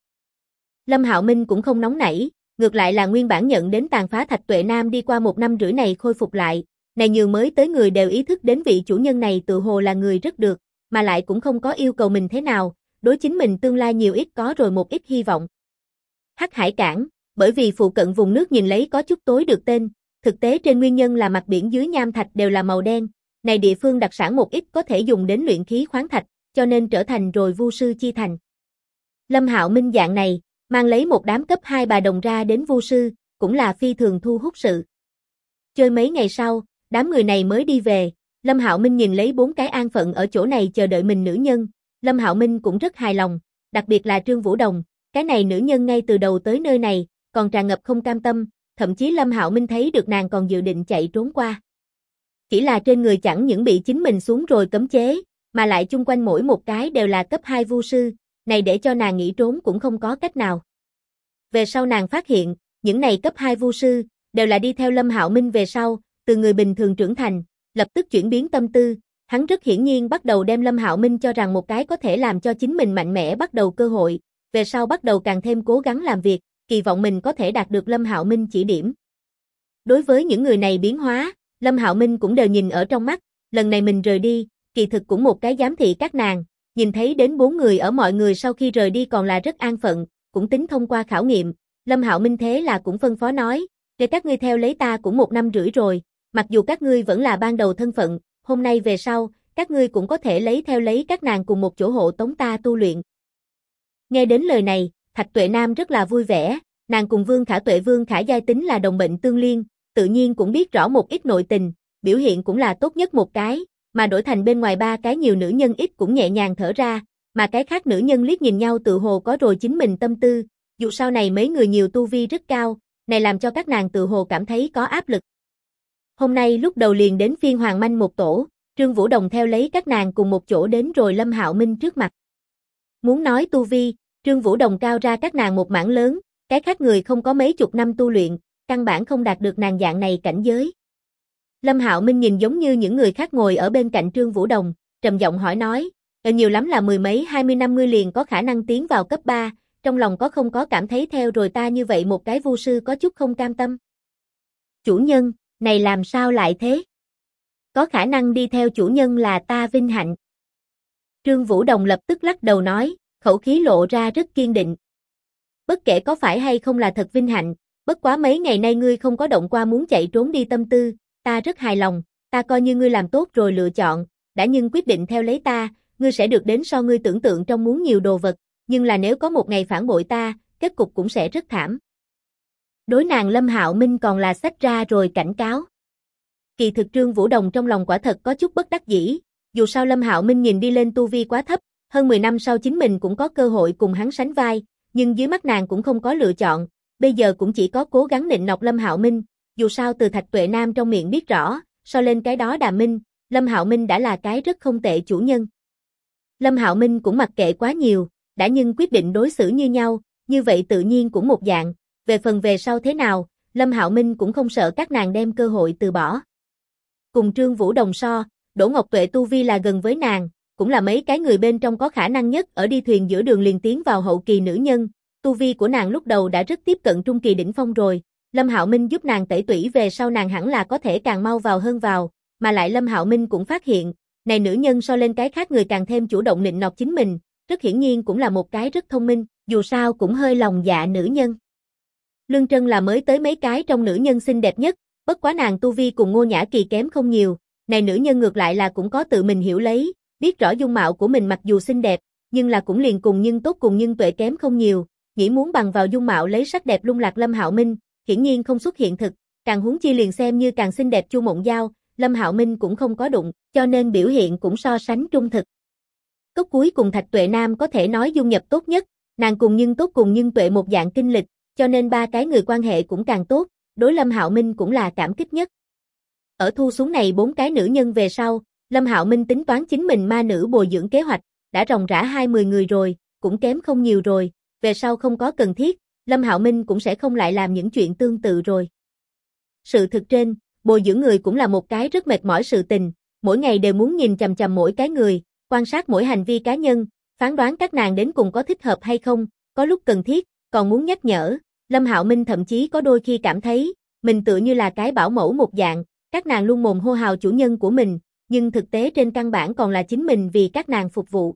Lâm Hạo Minh cũng không nóng nảy, ngược lại là nguyên bản nhận đến tàn phá Thạch Tuệ Nam đi qua 1 năm rưỡi này khôi phục lại, này nhường mới tới người đều ý thức đến vị chủ nhân này tự hồ là người rất được, mà lại cũng không có yêu cầu mình thế nào, đối chính mình tương lai nhiều ít có rồi một ít hy vọng. Hắc Hải Cảng, bởi vì phụ cận vùng nước nhìn lấy có chút tối được tên, thực tế trên nguyên nhân là mặt biển dưới nham thạch đều là màu đen, này địa phương đặc sản một ít có thể dùng đến luyện khí khoáng thạch, cho nên trở thành rồi vu sư chi thành. Lâm Hạo Minh dạng này, mang lấy một đám cấp 2 bà đồng ra đến vu sư, cũng là phi thường thu hút sự. Chơi mấy ngày sau, đám người này mới đi về, Lâm Hạo Minh nhìn lấy 4 cái an phận ở chỗ này chờ đợi mình nữ nhân, Lâm Hạo Minh cũng rất hài lòng, đặc biệt là Trương Vũ Đồng, cái này nữ nhân ngay từ đầu tới nơi này, còn tràn ngập không cam tâm, thậm chí Lâm Hạo Minh thấy được nàng còn dự định chạy trốn qua. Chỉ là trên người chẳng những bị chính mình xuống rồi cấm chế, mà lại chung quanh mỗi một cái đều là cấp 2 vu sư, này để cho nàng nghĩ trốn cũng không có cách nào. Về sau nàng phát hiện, những này cấp 2 vu sư, đều là đi theo Lâm Hạo Minh về sau, từ người bình thường trưởng thành, lập tức chuyển biến tâm tư, hắn rất hiển nhiên bắt đầu đem Lâm Hạo Minh cho rằng một cái có thể làm cho chính mình mạnh mẽ bắt đầu cơ hội, về sau bắt đầu càng thêm cố gắng làm việc, kỳ vọng mình có thể đạt được Lâm Hạo Minh chỉ điểm. Đối với những người này biến hóa, Lâm Hạo Minh cũng đều nhìn ở trong mắt, lần này mình rời đi, kỳ thực cũng một cái giám thị các nàng, nhìn thấy đến 4 người ở mọi người sau khi rời đi còn là rất an phận, cũng tính thông qua khảo nghiệm, Lâm Hạo Minh thế là cũng phân phó nói, để các ngươi theo lấy ta cũng 1 năm rưỡi rồi, mặc dù các ngươi vẫn là ban đầu thân phận, hôm nay về sau, các ngươi cũng có thể theo lấy các nàng cùng một chỗ hộ tống ta tu luyện. Nghe đến lời này, Thạch Tuệ Nam rất là vui vẻ, nàng cùng Vương Khả Tuệ Vương Khả Giai tính là đồng bệnh tương liên, tự nhiên cũng biết rõ một ít nội tình, biểu hiện cũng là tốt nhất một cái, mà đổi thành bên ngoài 3 cái nhiều nữ nhân ít cũng nhẹ nhàng thở ra, mà cái khác nữ nhân liếc nhìn nhau tự hồ có rồi chính mình tâm tư, dù sau này mấy người nhiều tu vi rất cao, này làm cho các nàng tự hồ cảm thấy có áp lực. Hôm nay lúc đầu liền đến phiên Hoàng Manh một tổ, Trương Vũ Đồng theo lấy các nàng cùng một chỗ đến rồi Lâm Hạo Minh trước mặt. Muốn nói tu vi, Trương Vũ Đồng cao ra các nàng một mảng lớn, cái khác người không có mấy chục năm tu luyện, căn bản không đạt được nàng dạng này cảnh giới. Lâm Hạo Minh nhìn giống như những người khác ngồi ở bên cạnh Trương Vũ Đồng, trầm giọng hỏi nói, nhiều lắm là 10 mấy 20 năm ngươi liền có khả năng tiến vào cấp 3, trong lòng không có cảm thấy theo rồi ta như vậy một cái vu sư có chút không cam tâm. Chủ nhân, này làm sao lại thế? Có khả năng đi theo chủ nhân là ta vinh hạnh. Trương Vũ Đồng lập tức lắc đầu nói, khẩu khí lộ ra rất kiên định. Bất kể có phải hay không là thật vinh hạnh, bất quá mấy ngày nay ngươi không có động qua muốn chạy trốn đi tâm tư, ta rất hài lòng, ta coi như ngươi làm tốt rồi lựa chọn, đã nhưng quyết định theo lấy ta, ngươi sẽ được đến so ngươi tưởng tượng trong muốn nhiều đồ vật, nhưng là nếu có một ngày phản bội ta, kết cục cũng sẽ rất thảm. Đối nàng Lâm Hạo Minh còn là xách ra rồi cảnh cáo. Kỳ thực Trương Vũ Đồng trong lòng quả thật có chút bất đắc dĩ, dù sao Lâm Hạo Minh nhìn đi lên tu vi quá thấp, hơn 10 năm sau chính mình cũng có cơ hội cùng hắn sánh vai, nhưng dưới mắt nàng cũng không có lựa chọn, bây giờ cũng chỉ có cố gắng nịnh nọt Lâm Hạo Minh, dù sao từ Thạch Tuệ Nam trong miệng biết rõ, so lên cái đó Đàm Minh, Lâm Hạo Minh đã là cái rất không tệ chủ nhân. Lâm Hạo Minh cũng mặc kệ quá nhiều, đã nhưng quyết định đối xử như nhau, như vậy tự nhiên cũng một dạng, về phần về sau thế nào, Lâm Hạo Minh cũng không sợ các nàng đem cơ hội từ bỏ. Cùng Trương Vũ Đồng so, Đỗ Ngọc Tuệ tu vi là gần với nàng, cũng là mấy cái người bên trong có khả năng nhất ở đi thuyền giữa đường liền tiến vào hậu kỳ nữ nhân, tu vi của nàng lúc đầu đã rất tiếp cận trung kỳ đỉnh phong rồi, Lâm Hạo Minh giúp nàng tẩy tủy về sau nàng hẳn là có thể càng mau vào hơn vào, mà lại Lâm Hạo Minh cũng phát hiện, này nữ nhân so lên cái khác người càng thêm chủ động nịnh nọt chính mình, rất hiển nhiên cũng là một cái rất thông minh, dù sao cũng hơi lòng dạ nữ nhân. Lương Trân là mới tới mấy cái trong nữ nhân xinh đẹp nhất, bất quá nàng tu vi cùng Ngô Nhã Kỳ kém không nhiều, này nữ nhân ngược lại là cũng có tự mình hiểu lấy, biết rõ dung mạo của mình mặc dù xinh đẹp, nhưng là cũng liền cùng nhưng tốt cùng nhưng tuệ kém không nhiều, nghĩ muốn bằng vào dung mạo lấy sắc đẹp lung lạc Lâm Hạo Minh, hiển nhiên không xuất hiện thực, càng huống chi liền xem như càng xinh đẹp Chu Mộng Giao, Lâm Hạo Minh cũng không có đụng, cho nên biểu hiện cũng so sánh trung thực. Cốc Cuối cùng Thạch Tuệ Nam có thể nói dung nhập tốt nhất, nàng cùng nhưng tốt cùng nhưng tuệ một dạng kinh lịch, cho nên ba cái người quan hệ cũng càng tốt, đối Lâm Hạo Minh cũng là cảm kích nhất. Ở thu xuống này 4 cái nữ nhân về sau, Lâm Hạo Minh tính toán chính mình ma nữ bồi dưỡng kế hoạch, đã ròng rã 20 người rồi, cũng kém không nhiều rồi, về sau không có cần thiết, Lâm Hạo Minh cũng sẽ không lại làm những chuyện tương tự rồi. Sự thực trên, bồi dưỡng người cũng là một cái rất mệt mỏi sự tình, mỗi ngày đều muốn nhìn chằm chằm mỗi cái người, quan sát mỗi hành vi cá nhân, phán đoán các nàng đến cùng có thích hợp hay không, có lúc cần thiết, còn muốn nhắc nhở, Lâm Hạo Minh thậm chí có đôi khi cảm thấy, mình tựa như là cái bảo mẫu một dạng, các nàng luôn mồm hô hào chủ nhân của mình, nhưng thực tế trên căn bản còn là chính mình vì các nàng phục vụ.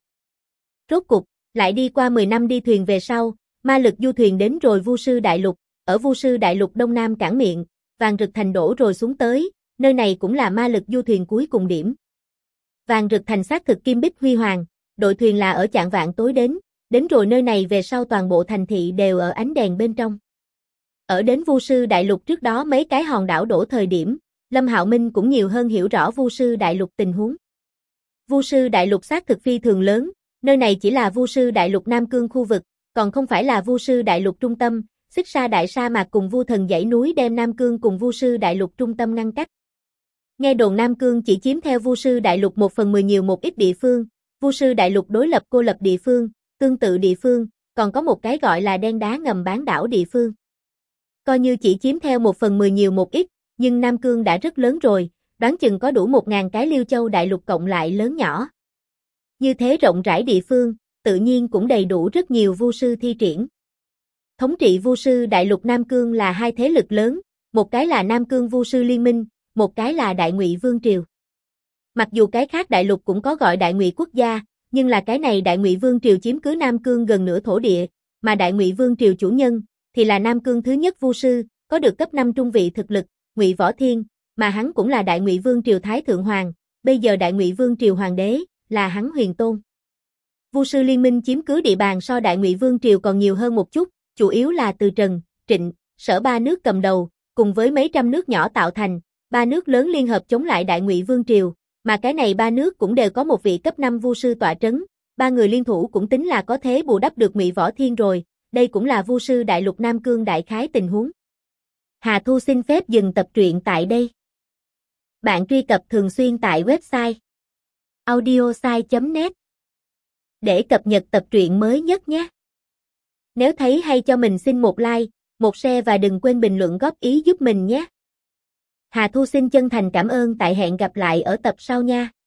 Rốt cục, lại đi qua 10 năm đi thuyền về sau, ma lực du thuyền đến rồi Vu Sư Đại Lục, ở Vu Sư Đại Lục Đông Nam cảng miệng, Vàng Rực Thành đổ rồi xuống tới, nơi này cũng là ma lực du thuyền cuối cùng điểm. Vàng Rực Thành xác thực kim bích huy hoàng, đội thuyền là ở chạng vạng tối đến rồi nơi này về sau toàn bộ thành thị đều ở ánh đèn bên trong. Ở đến Vu Sư Đại Lục trước đó mấy cái hòn đảo đổ thời điểm, Lâm Hạo Minh cũng nhiều hơn hiểu rõ Vu Sư Đại Lục tình huống. Vu Sư Đại Lục xác thực phi thường lớn, nơi này chỉ là Vu Sư Đại Lục Nam Cương khu vực, còn không phải là Vu Sư Đại Lục trung tâm, Xích Sa Đại Sa Mạc cùng Vu Thần dãy núi đem Nam Cương cùng Vu Sư Đại Lục trung tâm ngăn cách. Nghe đồn Nam Cương chỉ chiếm theo Vu Sư Đại Lục 1/10 nhiều một ít địa phương, Vu Sư Đại Lục đối lập cô lập địa phương, tương tự địa phương, còn có một cái gọi là đen đá ngầm bán đảo địa phương. Coi như chỉ chiếm theo 1/10 nhiều một ít, nhưng Nam Cương đã rất lớn rồi, đoán chừng có đủ 1000 cái Liêu Châu Đại Lục cộng lại lớn nhỏ. Như thế rộng rãi địa phương, tự nhiên cũng đầy đủ rất nhiều vu sư thi triển. Thống trị vu sư Đại Lục Nam Cương là hai thế lực lớn, một cái là Nam Cương Vu sư Liên minh, một cái là Đại Ngụy Vương triều. Mặc dù cái khác đại lục cũng có gọi Đại Ngụy quốc gia, nhưng là cái này Đại Ngụy Vương triều chiếm cứ Nam Cương gần nửa thổ địa, mà Đại Ngụy Vương triều chủ nhân thì là Nam Cương thứ nhất vu sư, có được cấp 5 trung vị thực lực, Ngụy Võ Thiên, mà hắn cũng là Đại Ngụy Vương triều Thái Thượng Hoàng, bây giờ Đại Ngụy Vương triều Hoàng đế, là hắn Huyền Tôn. Vu sư liên minh chiếm cứ địa bàn so Đại Ngụy Vương triều còn nhiều hơn một chút, chủ yếu là từ Trần, Trịnh, Sở ba nước cầm đầu, cùng với mấy trăm nước nhỏ tạo thành, ba nước lớn liên hợp chống lại Đại Ngụy Vương triều, mà cái này ba nước cũng đều có một vị cấp 5 vu sư tọa trấn, ba người liên thủ cũng tính là có thế bù đắp được Ngụy Võ Thiên rồi, đây cũng là Vu sư đại lục Nam Cương đại khái tình huống. Hà Thu xin phép dừng tập truyện tại đây. Bạn truy cập thường xuyên tại website audiosai.net để cập nhật tập truyện mới nhất nhé. Nếu thấy hay cho mình xin một like, một share và đừng quên bình luận góp ý giúp mình nhé. Hà Thu xin chân thành cảm ơn, tại hẹn gặp lại ở tập sau nha.